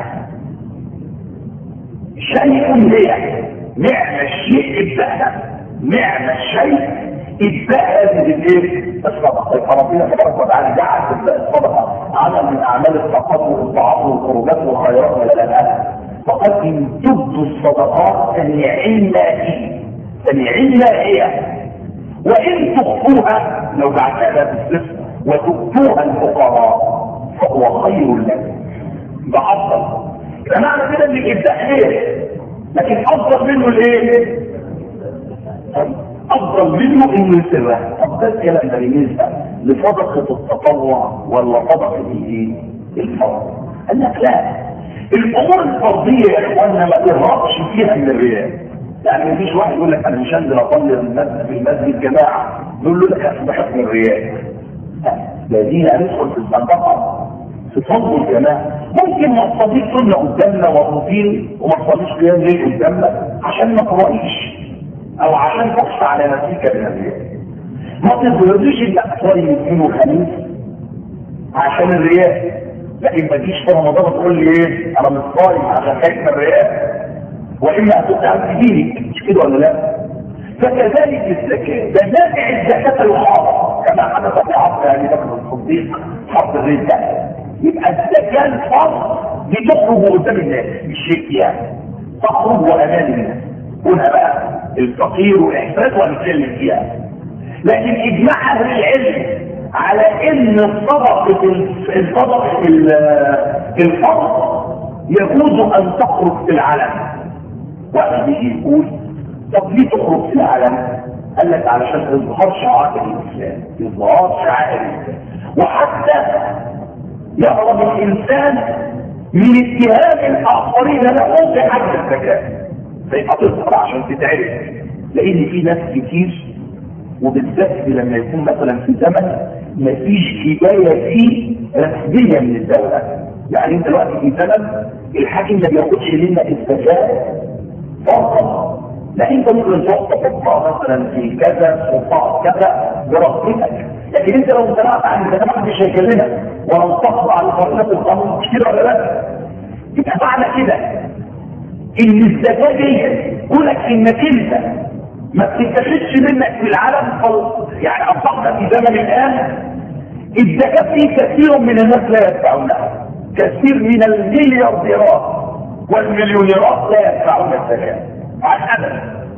S1: شيء بها، نعم الشيء ابدأها، نعم الشيء ابدأها بالايه؟ الصدقه. ربنا تبارك وتعالى جعل الصدقه عمل من اعمال التقوى والطاعات والقربات والخيرات والالهات. فقد ان تبدوا الصدقات فنعمنا هي، فنعمنا هي، وان تخفوها لو بعتها بالسر وتؤتوها الفقراء فهو خير لكم. ده افضل. يبقى معنى كده ان الابداع خير، لكن افضل منه الايه؟ افضل منه انه يسرها. طب ده الكلام ده بالنسبه لصدقه التطوع ولا صدقه الايه؟ الفرض؟ قال لك لا، الامور الفرديه يا اخوانا ما تهربش فيها من الرياء. يعني مفيش واحد يقول لك انا مش هنزل اصلي في المسجد جماعه يقول له لك انا بحب الرياء. الذين ندخل في الصدقه في فضل الجماعه. ممكن ما تصليش سنه قدامنا وروتين وما تصليش قيام ليل قدامنا عشان ما تراقيش او عشان تخشى على نفسك من الرياء. ما تظهرليش انك تصلي الاثنين والخميس عشان الرياء، لكن ما تجيش في رمضان تقول لي ايه انا مش صايم عشان خايف من الرياء، واما هتتعب دينك، مش كده ولا لا؟ فكذلك الزكاه، ده نافع الزكاه الخاصه كما حدث في عصر ابي بكر الصديق حط الرزق. يبقى الزكاه الفرض بتخرج قدام الناس بالشيء يعني تخرج وامام الناس. هنا بقى الفقير والاحساس وهنتكلم فيها. لكن اجماع اهل العلم على ان الصدقه الصدقه الفرض يجوز ان تخرج في العلن. واحد يجي يقول طب ليه تخرج في العلن؟ قال لك علشان اظهار شعائر الاسلام، اظهار شعائر الاسلام، وحتى يهرب الانسان من اتهام الاخرين له في حد الزكاه. فيبقى تظهر عشان تتعرف، لان في ناس كتير وبالذات لما يكون مثلا في زمن مفيش كفايه فيه رسميه من الدوله. يعني انت دلوقتي في زمن الحاكم ما بياخدش لنا الزكاه فقط، لا انت ممكن تحط مثلا في كذا وفاء كذا برغبتك، لكن انت لو امتنعت عن الزكاه ما حدش هيكلمك ولو تخضع لقرارات القانون، مش كده ولا لا؟ يبقى معنى كده ان الزكاه دي كونك انك انت ما بتتخذش منك في العالم يعني اصبحنا في زمن الان الزكاه فيه كثير من الناس لا يدفعونها، كثير من المليارديرات والمليونيرات لا يدفعون الزكاه عن ابدا.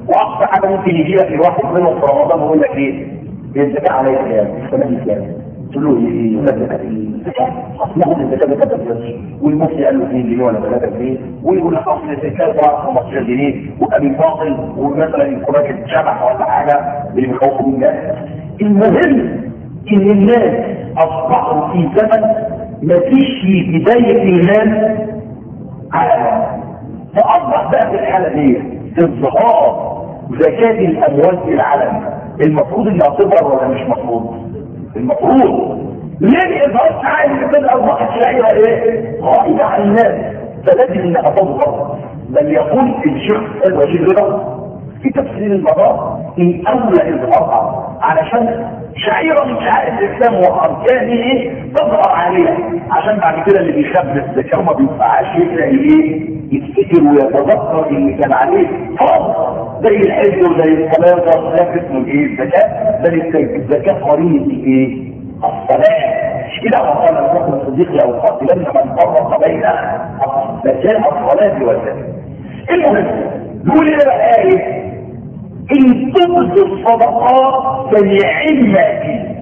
S1: واقصى حاجه ممكن يجي لك الواحد منهم في رمضان ويقول لك ايه؟ الزكاه عليك كام؟ السنه كام؟ تقول له ايه؟ يقول لك زكاه ايه؟ زكاه اصلا الزكاه ب ثلاثة جنيه والمفتي قال له اثنين جنيه ولا ثلاثة جنيه ويقول لك اصل الزكاه خمستاشر جنيه وابي باطل ومثلا الكراك اتشبح ولا حاجه اللي بيخوفوا من الناس. المهم ان الناس اصبحوا في زمن ما فيش في بدايه المال على فاصبح بقى في الحاله دي اظهار زكاه الاموال في العالم المفروض انها تظهر ولا مش مفروض؟ المفروض. ليه اظهار تعالى اللي بدأ اصبحت شعيره ايه؟ غائبه عن الناس فلازم انها تظهر. بل يقول الشيخ الوزير رضا في تفسير المراه ان اولى اظهارها علشان شعيره من شعائر الاسلام واركانه تظهر عليها عشان بعد كده اللي بيخبز الزكاه وما بينفعش يلاقي ايه؟ يفتكر ويتذكر اللي كان عليه فرض زي الحج وزي الصلاه وزي اسمه ايه؟ الزكاه. بل الزكاه قرينه ايه؟ الصلاه. مش كده وقال الرسول الصديق لو قاتلن من فرق بين زكاه الصلاه والزكاه. المهم نقول ايه بقى ايه؟ ان تبدوا الصدقات فنعم ما فيه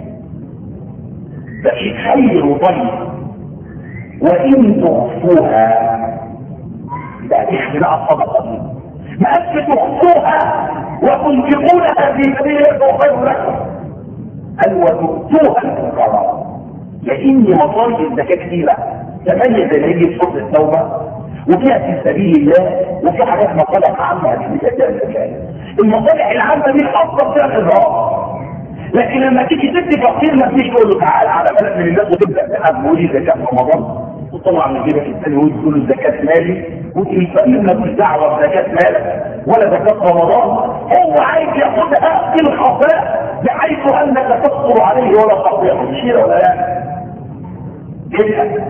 S1: ده شيء خير وطيب وان تخفوها ده اختلاع الصدقه دي ما أنت تخفوها وتنفقونها في سبيل الله خير لكم قال وتؤتوها الفقراء لان مصاري الزكاه كتيره تميز اللي يجي في سوره التوبه وفيها في سبيل الله وفي حاجات مصالح عامه في الزكاه. المصالح العامه دي افضل فيها الاضرار لكن لما تيجي تدي فقير ما تجيش تقول له تعالى على بلد من الناس وتبدا تلعب وتقول زكاه في رمضان وطبعا من جيبك الثاني وتقول له زكاه مالي والفقير ملوش دعوه بزكاه مالك ولا زكاه رمضان هو عايز ياخدها في الخفاء بحيث انك تصبر عليه ولا تطيع مشير ولا لا كده.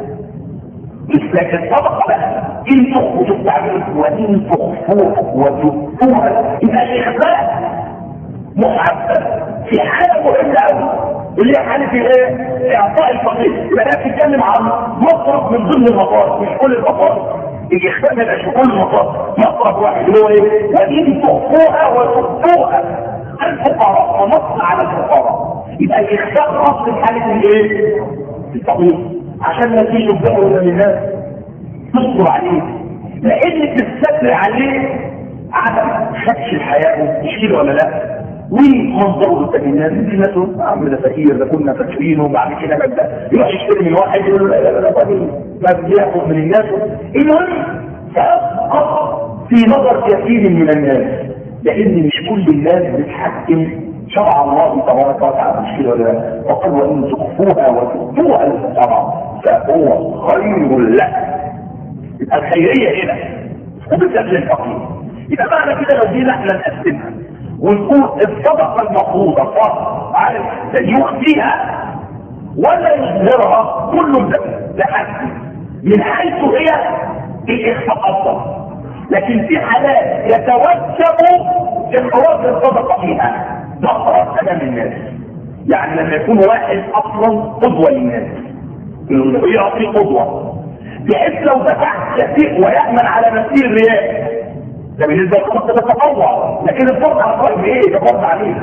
S1: لكن الصدقه بقى ان تخفوا التعبير وان تخفوها وتؤتوها يبقى الاخفاء محبب في حاله مهمه قوي اللي هي حاله الايه؟ اعطاء الفقير. يبقى ده بتتكلم عن مصرف من ضمن المصارف مش كل المصارف. الاخفاء ما يبقاش كل المصارف مصرف واحد اللي هو ايه؟ وان تخفوها وتؤتوها الفقراء ونص على الفقراء. يبقى الاخفاء نص في حاله الايه؟ الفقير عشان ما تيجي تبقى من الناس تصبر عليه لان تستدر عليه عدم خدش الحياه مش كده ولا لا؟ ومنظره قدام الناس الناس عم ده فقير ده كنا فاكرينه وبعد كده بدا يروح يشتري من واحد يقول له لا لا لا راجل ما بياخد من الناس. المهم سأسقط في نظر كثير من الناس لان مش كل الناس بتحكم شرع الله تبارك وتعالى مش كده ولا لا؟ وقال وان تخفوها وتؤتوها للفقراء فهو خير لك. يبقى الخيريه هنا وبالذات للفقير. يبقى معنى كده لو جينا احنا نقسمها ونقول الصدقه المفروضه فقط عارف يخفيها ولا يظهرها كله ده حد من حيث هي الاخفاء افضل. لكن في حالات يتوجب اخراج الصدقه فيها نقرا امام الناس. يعني لما يكون واحد اصلا قدوه للناس يعطي قدوه بحيث لو دفعت يسيء ويأمن على مسير الرياء ده بالنسبه للخط ده تطوع لكن الفرض على الفرض ايه؟ ده فرض عليه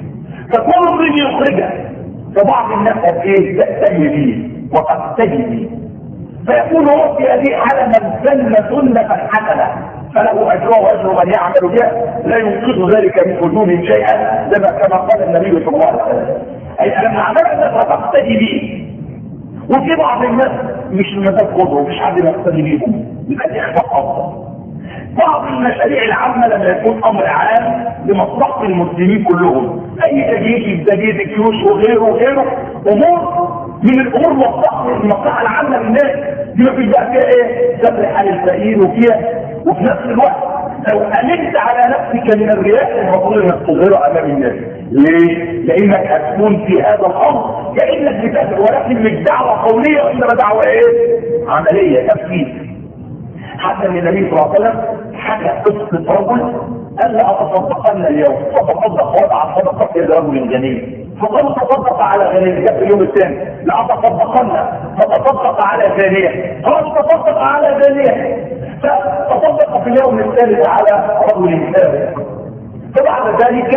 S1: فكل من يخرجها فبعض الناس قد ايه؟ تأتي به وتقتدي به فيكون هو في هذه الحاله من سن سنه حسنه فله اجره واجر من يعمل بها لا ينقذ ذلك من وجوه شيئا كما قال النبي صلى الله عليه وسلم. اي لما عملنا فتقتدي به. وفي بعض الناس مش المزاج قدوه ومش حد يقتدي بيهم يبقى الاخفاء افضل. بعض المشاريع العامه لما يكون امر عام لمصلحه المسلمين كلهم اي تجديد تجديد الجيوش وغيره وغيره امور من الامور مصلحه المصلحه العامه للناس دي ما فيش بقى فيها ايه؟ سبر حال الفقير وفيها وفي نفس الوقت لو امنت على نفسك من الرياء المفروض انك تظهره امام الناس. ليه؟ لانك هتكون في هذا الامر كانك بتدعو ولكن مش دعوه قوليه وانما دعوه ايه؟ عمليه تنفيذ. حتى النبي صلى الله عليه وسلم حكى قصه رجل قال لا اتصدقن اليوم فتصدق وضع صدقه في رجل جميل فقال تصدق على غنيه جاء اليوم الثاني لا اتصدقن فتصدق على ثانيه قال تصدق على ثانيه فتصدق في اليوم الثالث على رجل ثالث فبعد ذلك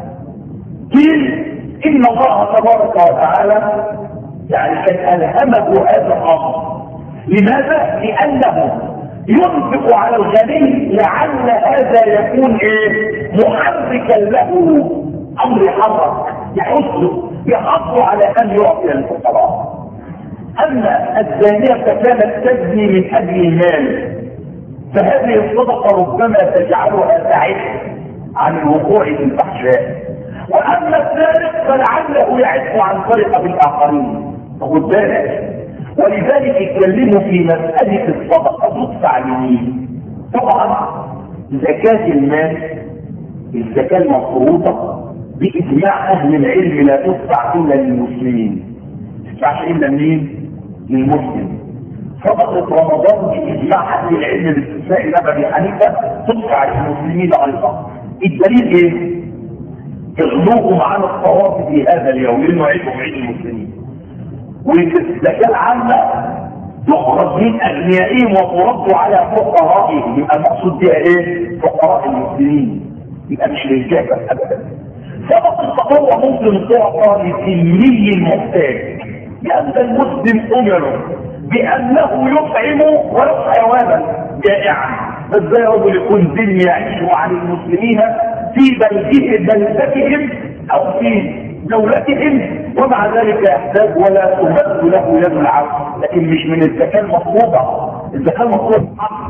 S1: قيل ان الله تبارك وتعالى يعني كان الهمه هذا الامر. لماذا؟ لانه ينفق على الغني لعل هذا يكون ايه محركا له، امر يحرك يحثه يحثه على ان يعطي الفقراء. اما الزانيه كانت تزني من اجل المال، فهذه الصدقه ربما تجعلها تعف عن الوقوع في الفحشاء. واما السارق فلعله يعف عن سرقه بالاخرين. خد بالك، ولذلك يتكلموا في مساله الصدقه تدفع لمين. طبعا زكاه المال الزكاه المفروضه باجماع اهل العلم لا تدفع الا للمسلمين، ما تدفعش الا لمين؟ للمسلم. صدقه رمضان باجماع اهل العلم باستثناء الامام ابي حنيفه تدفع للمسلمين ايضا. الدليل ايه؟ اغلوهم عن الصواب في هذا اليوم لانه عيدهم عيد المسلمين. والزكاه العامه تخرج من اغنيائهم وترد على فقرائهم، يبقى المقصود بها ايه؟ فقراء المسلمين، يبقى مش للجافه ابدا. صدقه التطوع ممكن تعطى للذمي المحتاج، لان المسلم امر بانه يطعم ولو حيوانا جائعا. ازاي رجل يكون ذمي يعيش عن المسلمين في بلدتهم او في دولتهم ومع ذلك يحتاج ولا تمد له يد العفو، لكن مش من الزكاه المطلوبه. الزكاه المطلوبه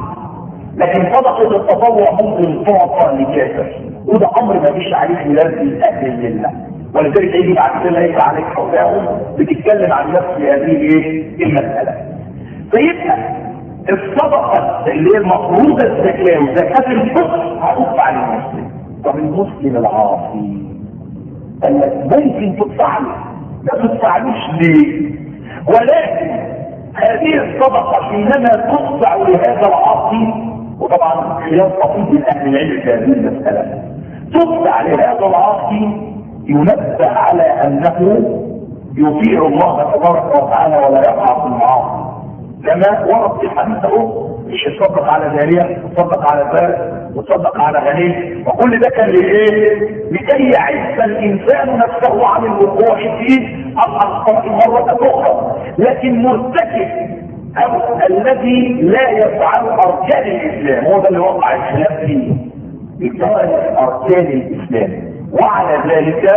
S1: لكن صدقه التطوع ممكن تعطى لكافر، وده امر ما فيش عليه خلاف من اهل الله. ولذلك يجي بعد كده ليس عليك حكاهم بتتكلم عن نفس هذه ايه المساله. فيبقى الصدقه اللي هي المفروضه الزكاه وزكاه الفطر هتدفع للمسلم. طب المسلم العاصي ممكن تدفع له، ما تدفعلوش ليه؟ ولكن هذه الصدقه حينما تدفع لهذا العاصي، وطبعا خلاف طويل من اهل العلم في هذه المساله، تدفع لهذا العاصي ينبه على انه يطيع الله تبارك وتعالى ولا يقع في المعاصي، كما ورد في الحديث اهو مش يتصدق على جاريه، يتصدق على فارس، وتصدق على غني، وكل ده كان لايه؟ لكي يعز الانسان نفسه عن الوقوع في الاخطاء مره اخرى. لكن مرتكب او الذي لا يفعل اركان الاسلام هو ده اللي وقع الخلاف فيه، بإطار اركان الاسلام. وعلى ذلك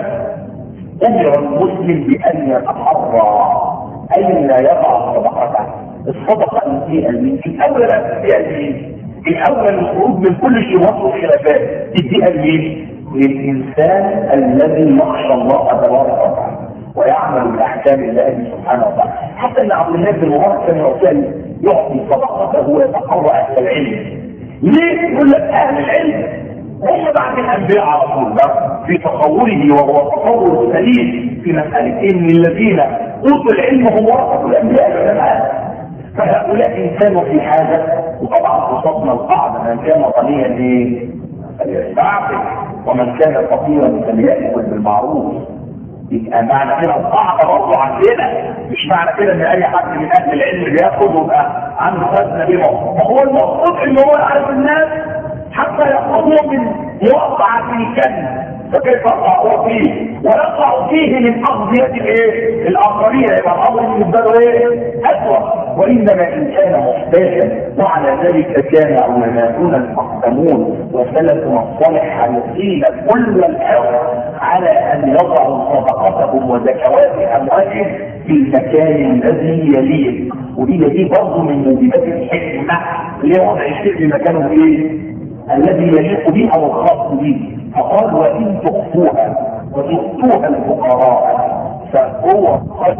S1: امر المسلم بان يتحرى اين يضع صدقته. الصدقه في الاول في الاول الخروج من كل الشبهات والخلافات تديها لمين؟ للانسان الذي يخشى الله تبارك وتعالى ويعمل باحكام الله سبحانه وتعالى. حتى ان عبد الله بن مبارك كان يعطي يعطي صدقته ويتقرى اهل العلم. ليه؟ يقول لك اهل العلم هم بعد الانبياء على طول في تصوره، وهو تصور سليم في مساله ان الذين اوتوا العلم هم ورثه الانبياء العلماء. فهؤلاء كانوا في حاجه، وطبعا قصدنا القاعده من كان غنيا ايه؟ فليستعفف ومن كان فقيرا فليأكل بالمعروف. يبقى معنى كده القاعده برضه عندنا، مش معنى كده ان اي حد من اهل العلم بياخد ويبقى عنده خزنه بيه. هو المقصود ان هو يعرف الناس حتى يأخذوا من موقع في الجنة، فكيف يقع فيه ويقع فيه من أغذية الايه؟ الآخرين. يبقى الأمر بالنسبة له ايه؟ أسوأ. وإنما إن كان محتاجا، وعلى ذلك كان علماؤنا المقدمون وسلفنا الصالح يقيل كل الحرص على أن يضعوا صدقتهم وزكوات أموالهم في المكان الذي يليه. ودي دي برضه من موجبات الحكمة اللي هو وضع الشيء في مكانه ايه؟ الذي يليق به او الخاص به. فقال وان تخفوها وتؤتوها الفقراء فهو خير.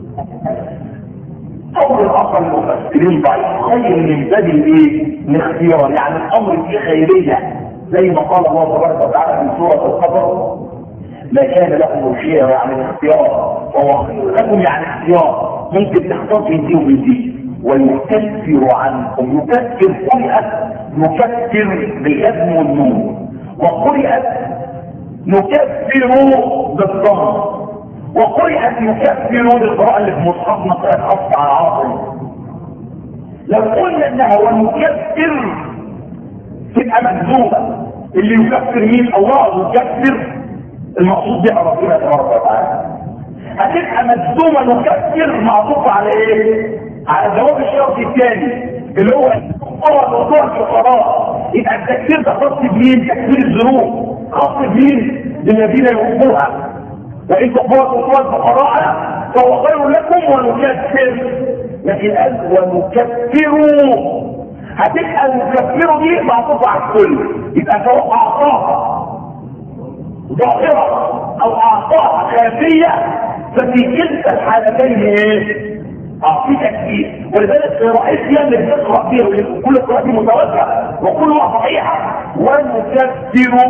S1: قول الاخر المفسرين ضعيف، خير من بدل ايه؟ الاختيار، يعني الامر فيه خيريه، زي ما قال الله تبارك وتعالى في سوره القدر ما كان لكم الخيار يعني الاختيار، وهو خير لكم يعني اختيار، ممكن تختار بين دي وبين دي. ويكفر عنكم، يكفر قرئت يكفر باليد والنون، وقرئت يكفر بالضم، وقرئت يكفر بالقراءة اللي في مصحفنا قراءة خاصة على عاصم. لو قلنا انها ونكفر تبقى مكذوبة، اللي يكفر مين؟ الله يكفر. المقصود بها ربنا تبارك وتعالى. هتبقى مجزومه نكفر معطوف على ايه؟ على جواب الشرط الثاني اللي هو طبعا موضوع الفقراء. يبقى التكفير ده خاص بمين؟ تكفير الذنوب خاص بمين؟ بالذين يحبوها. وان تقوى الفقراء فهو خير لكم ونكفر. لكن قال ونكفروا، هتبقى المكفر دي معطوفه على الكل. يبقى سواء اعطاها ظاهره او اعطاها خافيه ففي كلتا الحالتين ايه؟ اه في تكفير. ولذلك رأيت اللي بتقرأ فيها وكل القراءات دي متواترة وكلها صحيحة. ونكفر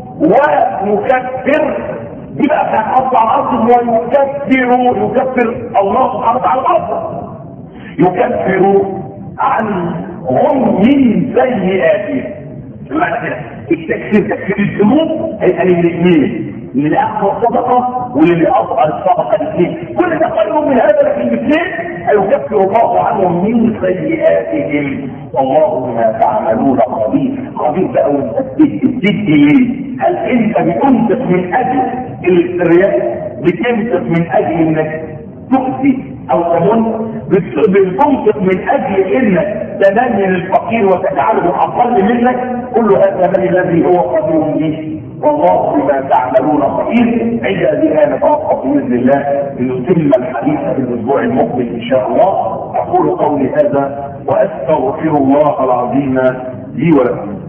S1: ونكفر دي بقى كان قصد على الارض. ويكفر يكفر الله سبحانه وتعالى الارض، يكفر عنهم من سيئاتهم. بمعنى كده التكفير تكفير الذنوب هيبقى للاثنين، اللي اخذ الصدقه واللي اضع الصدقه الاثنين. كل ده خير من هذا، لكن الاثنين هيكفر الله عنهم من سيئاتهم والله بما تعملون خبير. خبير بقى وبتدي ليه؟ هل انت بتنفق من اجل الرياء؟ بتنفق من اجل انك تؤذي او تمن؟ بتنفق من اجل انك تمني الفقير وتجعله اقل منك؟ كل هذا من الذي هو قدير به والله بما تعملون خبير. عند هذه نتوقف باذن الله لنتم الحديث في الاسبوع المقبل ان شاء الله. اقول قولي هذا واستغفر الله العظيم لي ولكم.